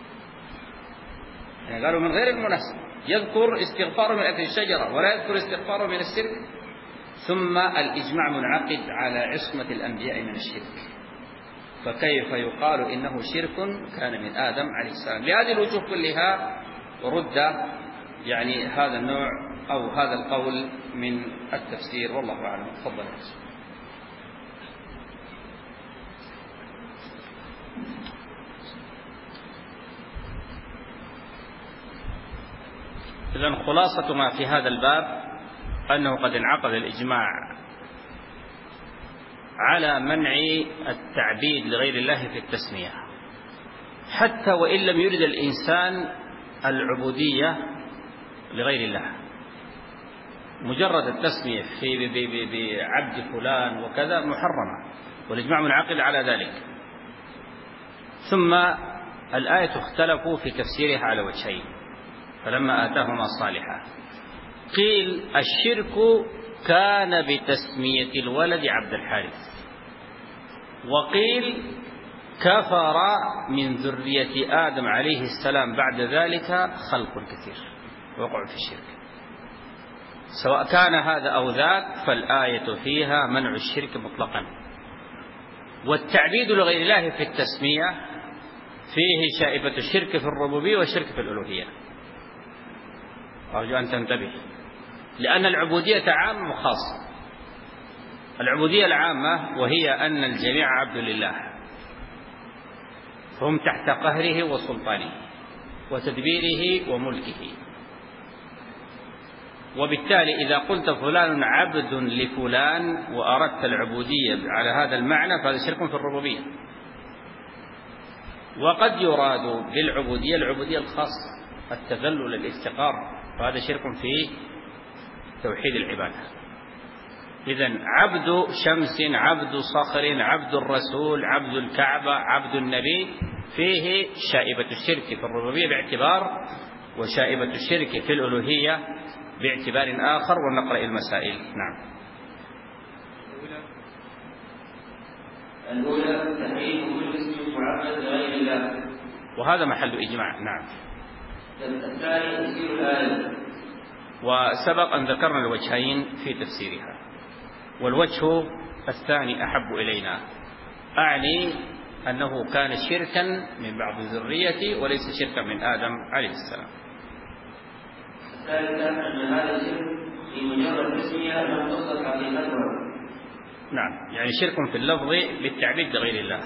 يعني قالوا من غير المناسب يذكر استغفاره من أكل الشجرة ولا يذكر استغفاره من الشرك. ثم الإجماع منعقد على عصمة الأنبياء من الشرك، فكيف يقال إنه شرك كان من آدم عليه السلام؟ لهذه الوجوه كلها رد يعني هذا النوع أو هذا القول من التفسير، والله أعلم. تفضل. إذن خلاصة ما في هذا الباب أنه قد انعقد الإجماع على منع التعبيد لغير الله في التسمية، حتى وإن لم يرد الإنسان العبودية لغير الله، مجرد التسمية في بعبد فلان وكذا محرمة، والإجماع منعقد على ذلك. ثم الآية اختلفوا في تفسيرها على وجهين، فلما آتاهما صالحا قيل الشرك كان بتسمية الولد عبد الحارث، وقيل كفر من ذرية آدم عليه السلام بعد ذلك خلق كثير وقعوا في الشرك. سواء كان هذا أو ذاك فالآية فيها منع الشرك مطلقا. والتعبيد لغير الله في التسمية فيه شائبة الشرك في الربوبية والشرك في الألوهية، أرجو أن تنتبه، لأن العبودية عامة وخاصة. العبودية العامة وهي أن الجميع عبد لله، هم تحت قهره وسلطانه وتدبيره وملكه، وبالتالي إذا قلت فلان عبد لفلان وأردت العبودية على هذا المعنى فهذا شرك في الربوبية. وقد يراد بالعبودية العبودية الخاصة التذلل الافتقار، فهذا شرك في توحيد العبادة. إذن عبد شمس، عبد صخر، عبد الرسول، عبد الكعبة، عبد النبي فيه شائبة الشرك في الربوبية باعتبار، وشائبة الشرك في الألوهية باعتبار آخر، ونقرأ المسائل. نعم. الأولى تحريم كل اسم معبد لغير الله، وهذا محل إجماع. نعم. الثاني تفسير الآية. وسبق أن ذكرنا الوجهين في تفسيرها، والوجه الثاني أحب إلينا، أعني أنه كان شركا من بعض ذريته وليس شركا من آدم عليه السلام. الثالثة أن هذا الشرك في مجرد تسمية لم تصل حقيقتها. نعم، يعني شرك في اللفظ بالتعبيد لغير الله.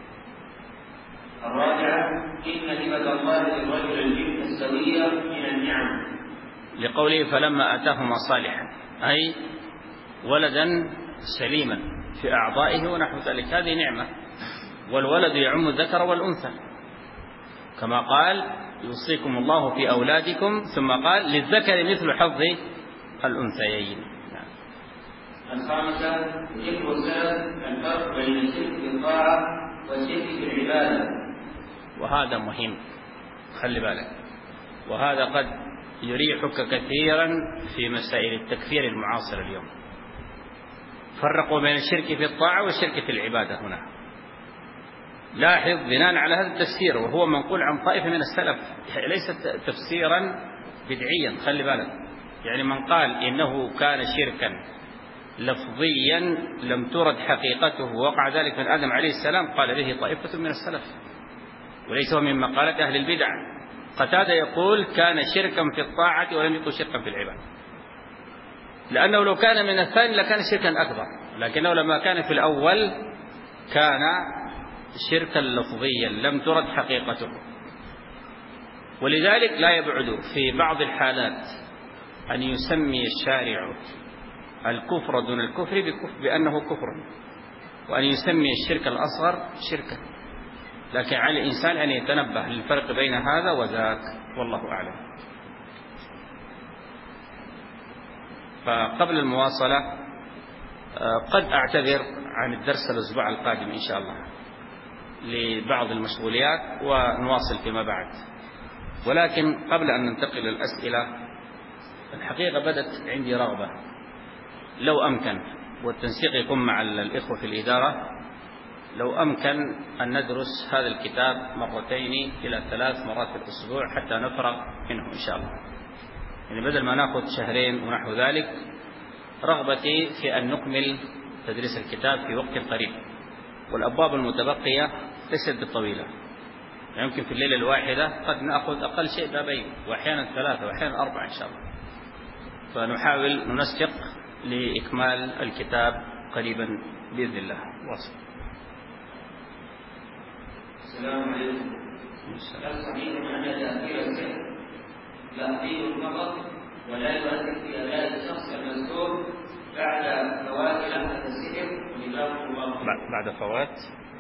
الرابعة إن هبة الله للرجل الجن السوية من النعم، لقوله فلما آتاهما صالحا، أي ولدا سليما في أعضائه ونحو ذلك، هذه نعمة، والولد يعم الذكر والأنثى، كما قال يوصيكم الله في أولادكم، ثم قال للذكر مثل حظ الأنثيين. نعم. الخامسة ذكر السلف الفرق بين الشرك في الطاعة والشرك في العبادة، وهذا مهم، خلي بالك، وهذا قد يريحك كثيرا في مسائل التكفير المعاصرة اليوم. فرقوا بين الشرك في الطاعة والشرك في العبادة هنا. لاحظ بناء على هذا التفسير، وهو منقول عن طائفة من السلف، ليس تفسيرا بدعيا، خلي بالك، يعني من قال إنه كان شركا لفظيا لم ترد حقيقته ووقع ذلك من آدم عليه السلام، قال به طائفة من السلف، وليس هو من مقالة أهل البدع. قتادة يقول كان شركا في الطاعة ولم يكن شركا في العبادة، لأنه لو كان من الثاني لكان شركا أكبر، لكنه لما كان في الأول كان شركا لفظيا لم ترد حقيقته. ولذلك لا يبعد في بعض الحالات أن يسمي الشارع الكفر دون الكفر بأنه كفر، وأن يسمي الشرك الأصغر شركا، لكن على الإنسان أن يتنبه للفرق بين هذا وذاك، والله أعلم. فقبل المواصلة قد أعتذر عن الدرس الأسبوع القادم إن شاء الله لبعض المشغوليات، ونواصل فيما بعد. ولكن قبل أن ننتقل للأسئلة، الحقيقة بدت عندي رغبة لو أمكن، والتنسيق يكون مع الإخوة في الإدارة، لو أمكن أن ندرس هذا الكتاب مرتين إلى ثلاث مرات في الأسبوع حتى نفرغ منه إن شاء الله، يعني بدل ما نأخذ شهرين ونحو ذلك. رغبتي في أن نكمل تدريس الكتاب في وقت قريب، والأبواب المتبقية ليست بالطويلة، يمكن في الليلة الواحدة قد نأخذ أقل شيء بابين، وأحيانا ثلاثة وأحيانا أربعة إن شاء الله. فنحاول ننسق لإكمال الكتاب قريبا بإذن الله. واصل. السلام عليكم. هل صحيح أن تأثير السحر تأثير فقط ولا يؤثر في أداء الشخص المذكور بعد فوات لحظة السحر؟ بعد فوات؟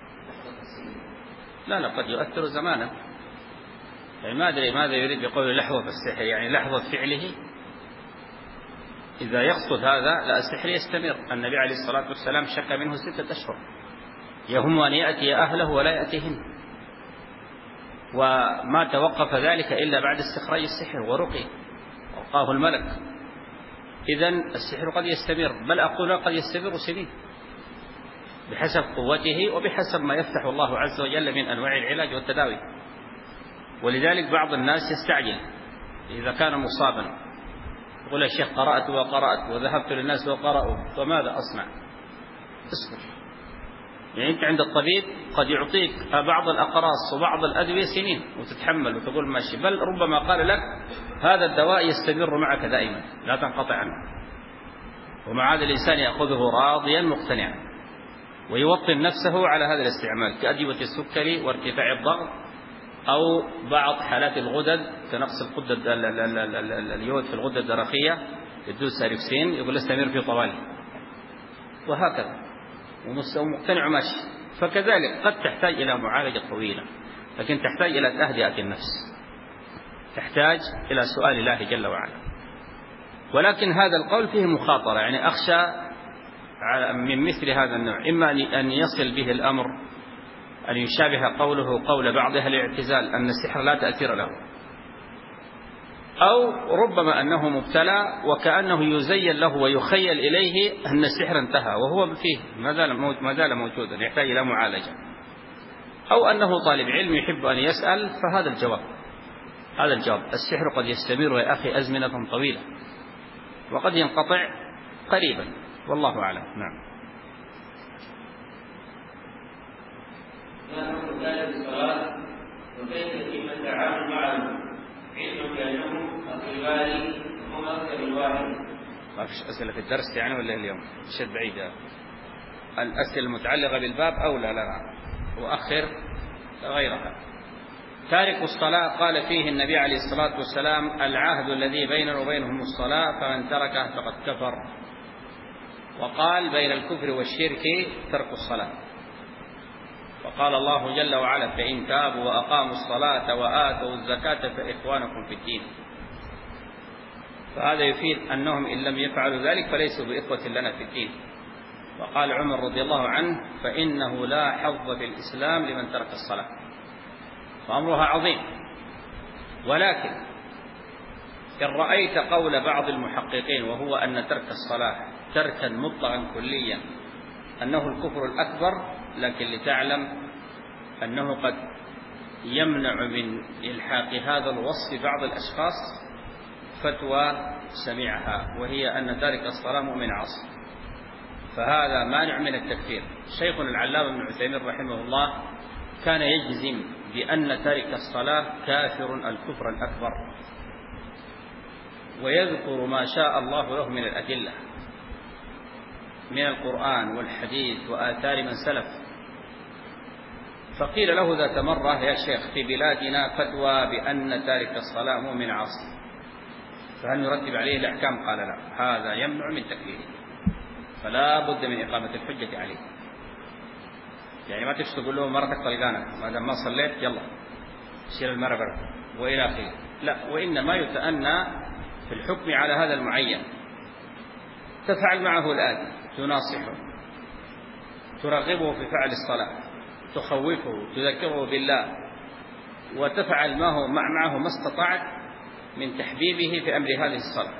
لا لا، قد يؤثر زمانا، يعني ما أدري ماذا يريد بقول لحظة السحر، يعني لحظة فعله. إذا يقصد هذا لا، السحر يستمر. النبي عليه الصلاة والسلام شك منه ستة أشهر، يهم أن يأتي أهله ولا يأتيهن، وما توقف ذلك إلا بعد استخراج السحر ورقي وقاه الملك. إذن السحر قد يستمر، بل أقول قد يستمر سنين بحسب قوته وبحسب ما يفتح الله عز وجل من أنواع العلاج والتداوي. ولذلك بعض الناس يستعجل إذا كان مصابا، يقول الشيخ قرأت وقرأت وذهبت للناس وقرأوا، فماذا أصنع؟ اصبر، يعني أنت عند الطبيب قد يعطيك بعض الأقراص وبعض الأدوية سنين وتتحمل وتقول ماشي، بل ربما قال لك هذا الدواء يستمر معك دائما لا تنقطع عنه، ومع هذا الإنسان يأخذه راضيا مقتنعا ويوطن نفسه على هذا الاستعمال كأدوية السكري وارتفاع الضغط، أو بعض حالات الغدد كنقص الغدة اليود في الغدة الدرقية يدوز ساركسين، يقول استمر في طوال، وهكذا، ومقتنع ماشي. فكذلك قد تحتاج إلى معالجة طويلة، لكن تحتاج إلى تهدئة النفس، تحتاج إلى سؤال الله جل وعلا. ولكن هذا القول فيه مخاطرة، يعني أخشى من مثل هذا النوع، إما أن يصل به الأمر أن يشابه قوله قول بعض أهل الاعتزال أن السحر لا تأثير له، أو ربما أنه مبتلى وكأنه يزين له ويخيل إليه أن السحر انتهى وهو فيه ما زال موجودا يحتاج إلى معالجة، أو أنه طالب علم يحب أن يسأل، فهذا الجواب. هذا الجواب. السحر قد يستمر يا أخي أزمنة طويلة وقد ينقطع قريبا، والله أعلم. نعم. ما حكم ذلك الصلاة وكيف يتم التعامل معهم؟ علم بأنهم أقربان هم أكثر من واحد. ما فيش أسئلة في الدرس يعني ولا اليوم؟ شد بعيدة. الأسئلة المتعلقة بالباب أولى لنا وأخر غيرها. تارك الصلاة قال فيه النبي عليه الصلاة والسلام: العهد الذي بيننا وبينهم الصلاة فمن تركه فقد كفر. وقال: بين الكفر والشرك ترك الصلاة. وقال الله جل وعلا: فإن تابوا وأقاموا الصلاة وآتوا الزكاة فإخوانكم في الدين. فهذا يفيد أنهم إن لم يفعلوا ذلك فليسوا بإخوة لنا في الدين. وقال عمر رضي الله عنه: فإنه لا حظ في الإسلام لمن ترك الصلاة. فأمرها عظيم. ولكن إن رأيت قول بعض المحققين وهو أن ترك الصلاة تركا مطلقا كليا أنه الكفر الأكبر، لكن لتعلم أنه قد يمنع من إلحاق هذا الوصف بعض الأشخاص فتوى سمعها، وهي أن تارك الصلاة مؤمن عاصي، فهذا مانع من التكفير. شيخنا العلامة ابن عثيمين رحمه الله كان يجزم بأن تارك الصلاة كافر الكفر الأكبر، ويذكر ما شاء الله له من الأدلة من القرآن والحديث وآثار من سلف. فقيل له ذات مرة: يا شيخ، في بلادنا فتوى بأن تارك الصلاة مؤمن عاصي، فهل نرتب عليه الأحكام؟ قال: لا، هذا يمنع من تكفيره، فلا بد من إقامة الحجة عليه. يعني ما تشتغل تقول له مرتك طلقانة، ما دام ما صليت يلا شيل المرة برا وإلى آخره. لا، وإنما يتأنى في الحكم على هذا المعين. تفعل معه الآن، تناصحه، ترغبه في فعل الصلاة، تخوفه، تذكره بالله، وتفعل معه معه ما استطعت من تحبيبه في أمر هذه الصلاة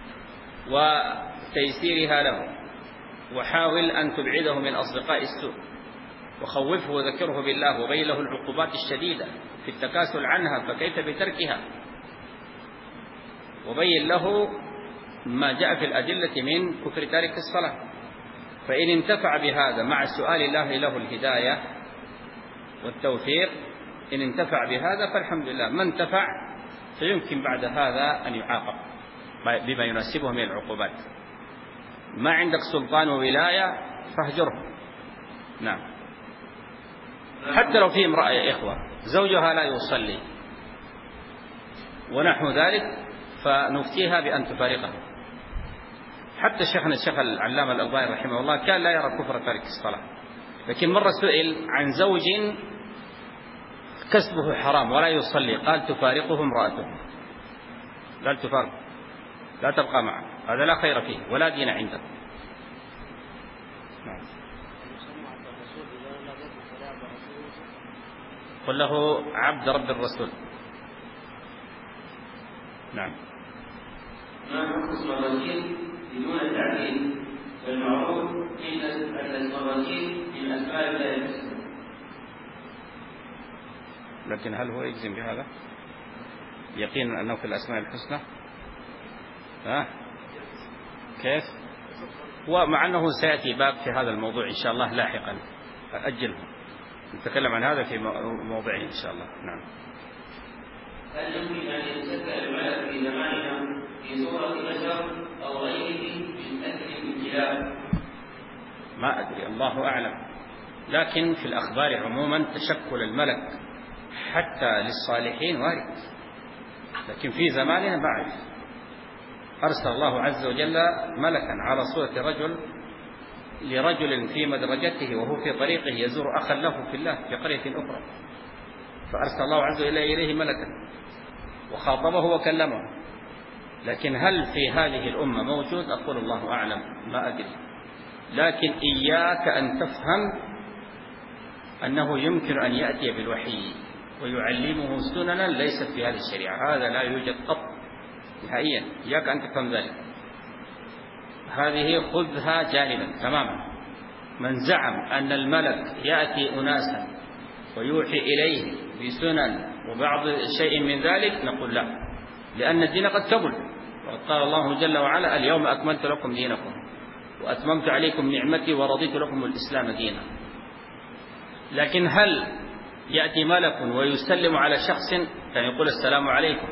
وتيسيرها له. وحاول أن تبعده من أصدقاء السوء، وخوفه وذكره بالله، وبين له العقوبات الشديدة في التكاسل عنها، فكيف بتركها، وبين له ما جاء في الأدلة من كفر تارك الصلاة. فإن انتفع بهذا مع سؤال الله له الهداية والتوفيق، إن انتفع بهذا فالحمد لله. ما انتفع فيمكن بعد هذا أن يعاقب بما يناسبه من العقوبات. ما عندك سلطان وولاية فاهجره. نعم. حتى لو في امرأة يا إخوة زوجها لا يصلي ونحو ذلك، فنفتيها بأن تفارقه. حتى شيخنا الشيخ العلامة الألباني رحمه الله كان لا يرى كفر تارك الصلاة، لكن مرة سئل عن زوج كسبه حرام ولا يصلي، قال: تفارقه امرأته، قال تفارق، لا تبقى معه، هذا لا خير فيه ولا دين عنده. قل له عبد رب الرسول. نعم. ما حكم اسم الرسول بدون التعديل؟ والمعروف ان اسم الرسول من اسماء الله الحسنى، لكن هل هو يجزم بهذا يقينا أنه في الأسماء الحسنى؟ ها؟ كيف؟ ومع أنه سيأتي باب في هذا الموضوع إن شاء الله لاحقا، أجله، نتكلم عن هذا في موضعه إن شاء الله. نعم. هل يمكن أن يتسكى الملك في زماننا في صورة بشر أو غيره من أكل الكلاب؟ ما أدري، الله أعلم، لكن في الأخبار عموما تشكل الملك حتى للصالحين وارد، لكن في زماننا بعد أرسل الله عز وجل ملكا على صورة رجل لرجل في مدرجته وهو في طريقه يزور أخا له في الله في قرية أخرى، فأرسل الله عز وجل إليه ملكا وخاطبه وكلمه. لكن هل في هذه الأمة موجود؟ أقول الله أعلم، ما أدري، لكن إياك أن تفهم أنه يمكن أن يأتي بالوحي ويعلمه سننا ليست في هذه الشريعة، هذا لا يوجد قط نهائيا، إياك أن تفهم ذلك. هذه خذها جانبا تماما. من زعم أن الملك يأتي أناسا ويوحي إليه بسنن وبعض شيء من ذلك نقول لا، لأن الدين قد كمل، وقد قال الله جل وعلا اليوم أكملت لكم دينكم وأتممت عليكم نعمتي ورضيت لكم الإسلام دينا. لكن هل يأتي ملك ويسلم على شخص كان يقول السلام عليكم؟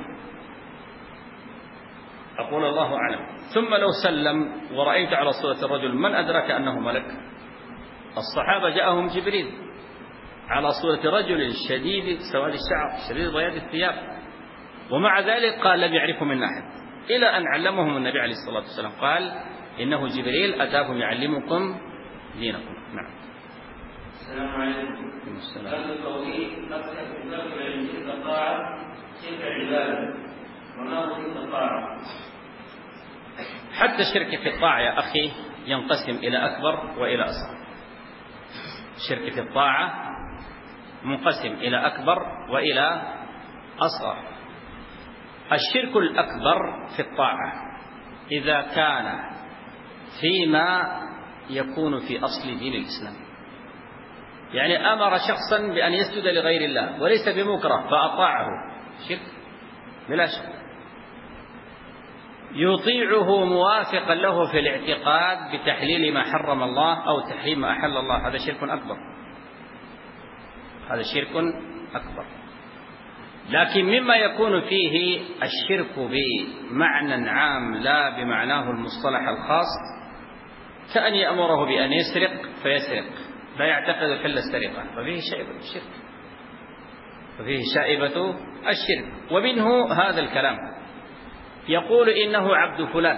أقول الله أعلم. ثم لو سلم ورأيت على صورة الرجل، من أدرك أنه ملك؟ الصحابة جاءهم جبريل على صورة رجل شديد سواد الشعر شديد بياض الثياب، ومع ذلك قال لم يعرفه من أحد، إلى أن علمهم النبي عليه الصلاة والسلام قال إنه جبريل أتاكم يعلمكم دينكم. نعم. السلام عليكم. السلام. التوحيد أكثر من ذكر شرك الطاعة شرك العبادة، وما هو شرك الطاعة؟ حتى الشرك في الطاعة يا أخي ينقسم إلى أكبر وإلى أصغر. الشرك في الطاعة منقسم إلى أكبر وإلى أصغر. الشرك الأكبر في الطاعة إذا كان فيما يكون في أصل دين الإسلام، يعني أمر شخصا بأن يسجد لغير الله وليس بمكره فأطاعه، شرك بلا شك. يطيعه موافقا له في الاعتقاد بتحليل ما حرم الله أو تحريم ما أحل الله، هذا شرك أكبر، هذا شرك أكبر. لكن مما يكون فيه الشرك بمعنى عام لا بمعناه المصطلح الخاص، كأن يأمره بأن يسرق فيسرق لا يعتقد حل السرقة، ففيه شائبة الشرك، ففيه شائبة الشرك. ومنه هذا الكلام، يقول إنه عبد فلان،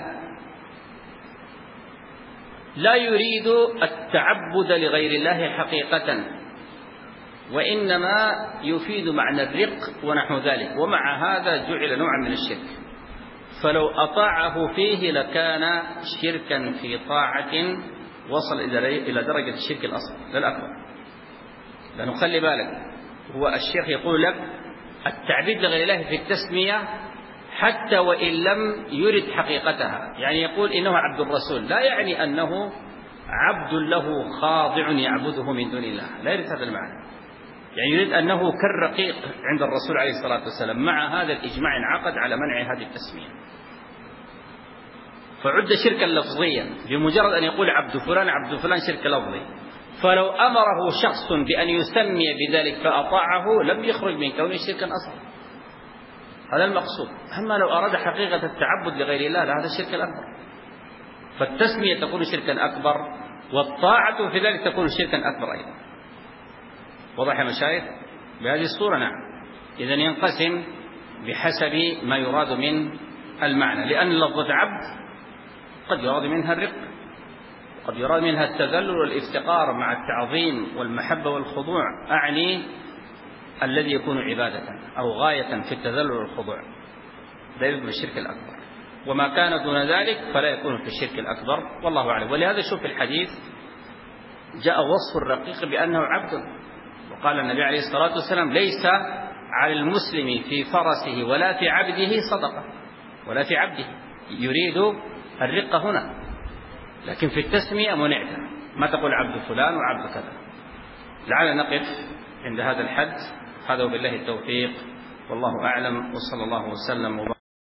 لا يريد التعبد لغير الله حقيقة، وإنما يفيد معنى الرق ونحو ذلك، ومع هذا جعل نوعا من الشرك، فلو أطاعه فيه لكان شركا في طاعة وصل إلى درجة الشرك الأصغر الأكبر. لأنه خلي بالك، هو الشيخ يقول لك التعبيد لغير الله في التسمية حتى وإن لم يرد حقيقتها، يعني يقول إنه عبد الرسول، لا يعني أنه عبد له خاضع يعبده من دون الله، لا يرد هذا المعنى، يعني يريد أنه كالرقيق عند الرسول عليه الصلاة والسلام. مع هذا الإجماع انعقد على منع هذه التسمية، فعد شركا لفظيا بمجرد أن يقول عبد فلان عبد فلان شرك لفظي. فلو أمره شخص بأن يسمي بذلك فأطاعه لم يخرج من كونه شركا أصلا، هذا المقصود. أما لو أراد حقيقة التعبد لغير الله هذا الشرك الأكبر، فالتسمية تكون شركا أكبر والطاعة في ذلك تكون شركا أكبر أيضا. وضح يا مشايخ؟ بهذه الصورة نعم. إذن ينقسم بحسب ما يراد من المعنى، لأن لفظة عبد قد يراد منها الرق، قد يراد منها التذلل والافتقار مع التعظيم والمحبة والخضوع، أعني الذي يكون عبادة أو غاية في التذلل والخضوع، لا يكون الشرك الأكبر. وما كان دون ذلك فلا يكون في الشرك الأكبر، والله أعلم. ولهذا شوف في الحديث جاء وصف الرقيق بأنه عبد، وقال النبي عليه الصلاة والسلام ليس على المسلم في فرسه ولا في عبده صدقة، ولا في عبده، يريد الرقة هنا، لكن في التسمية منعت، ما تقول عبد فلان وعبد كذا. لعل نقف عند هذا الحد، هذا وبالله التوفيق، والله أعلم، وصلى الله وسلم وبارك.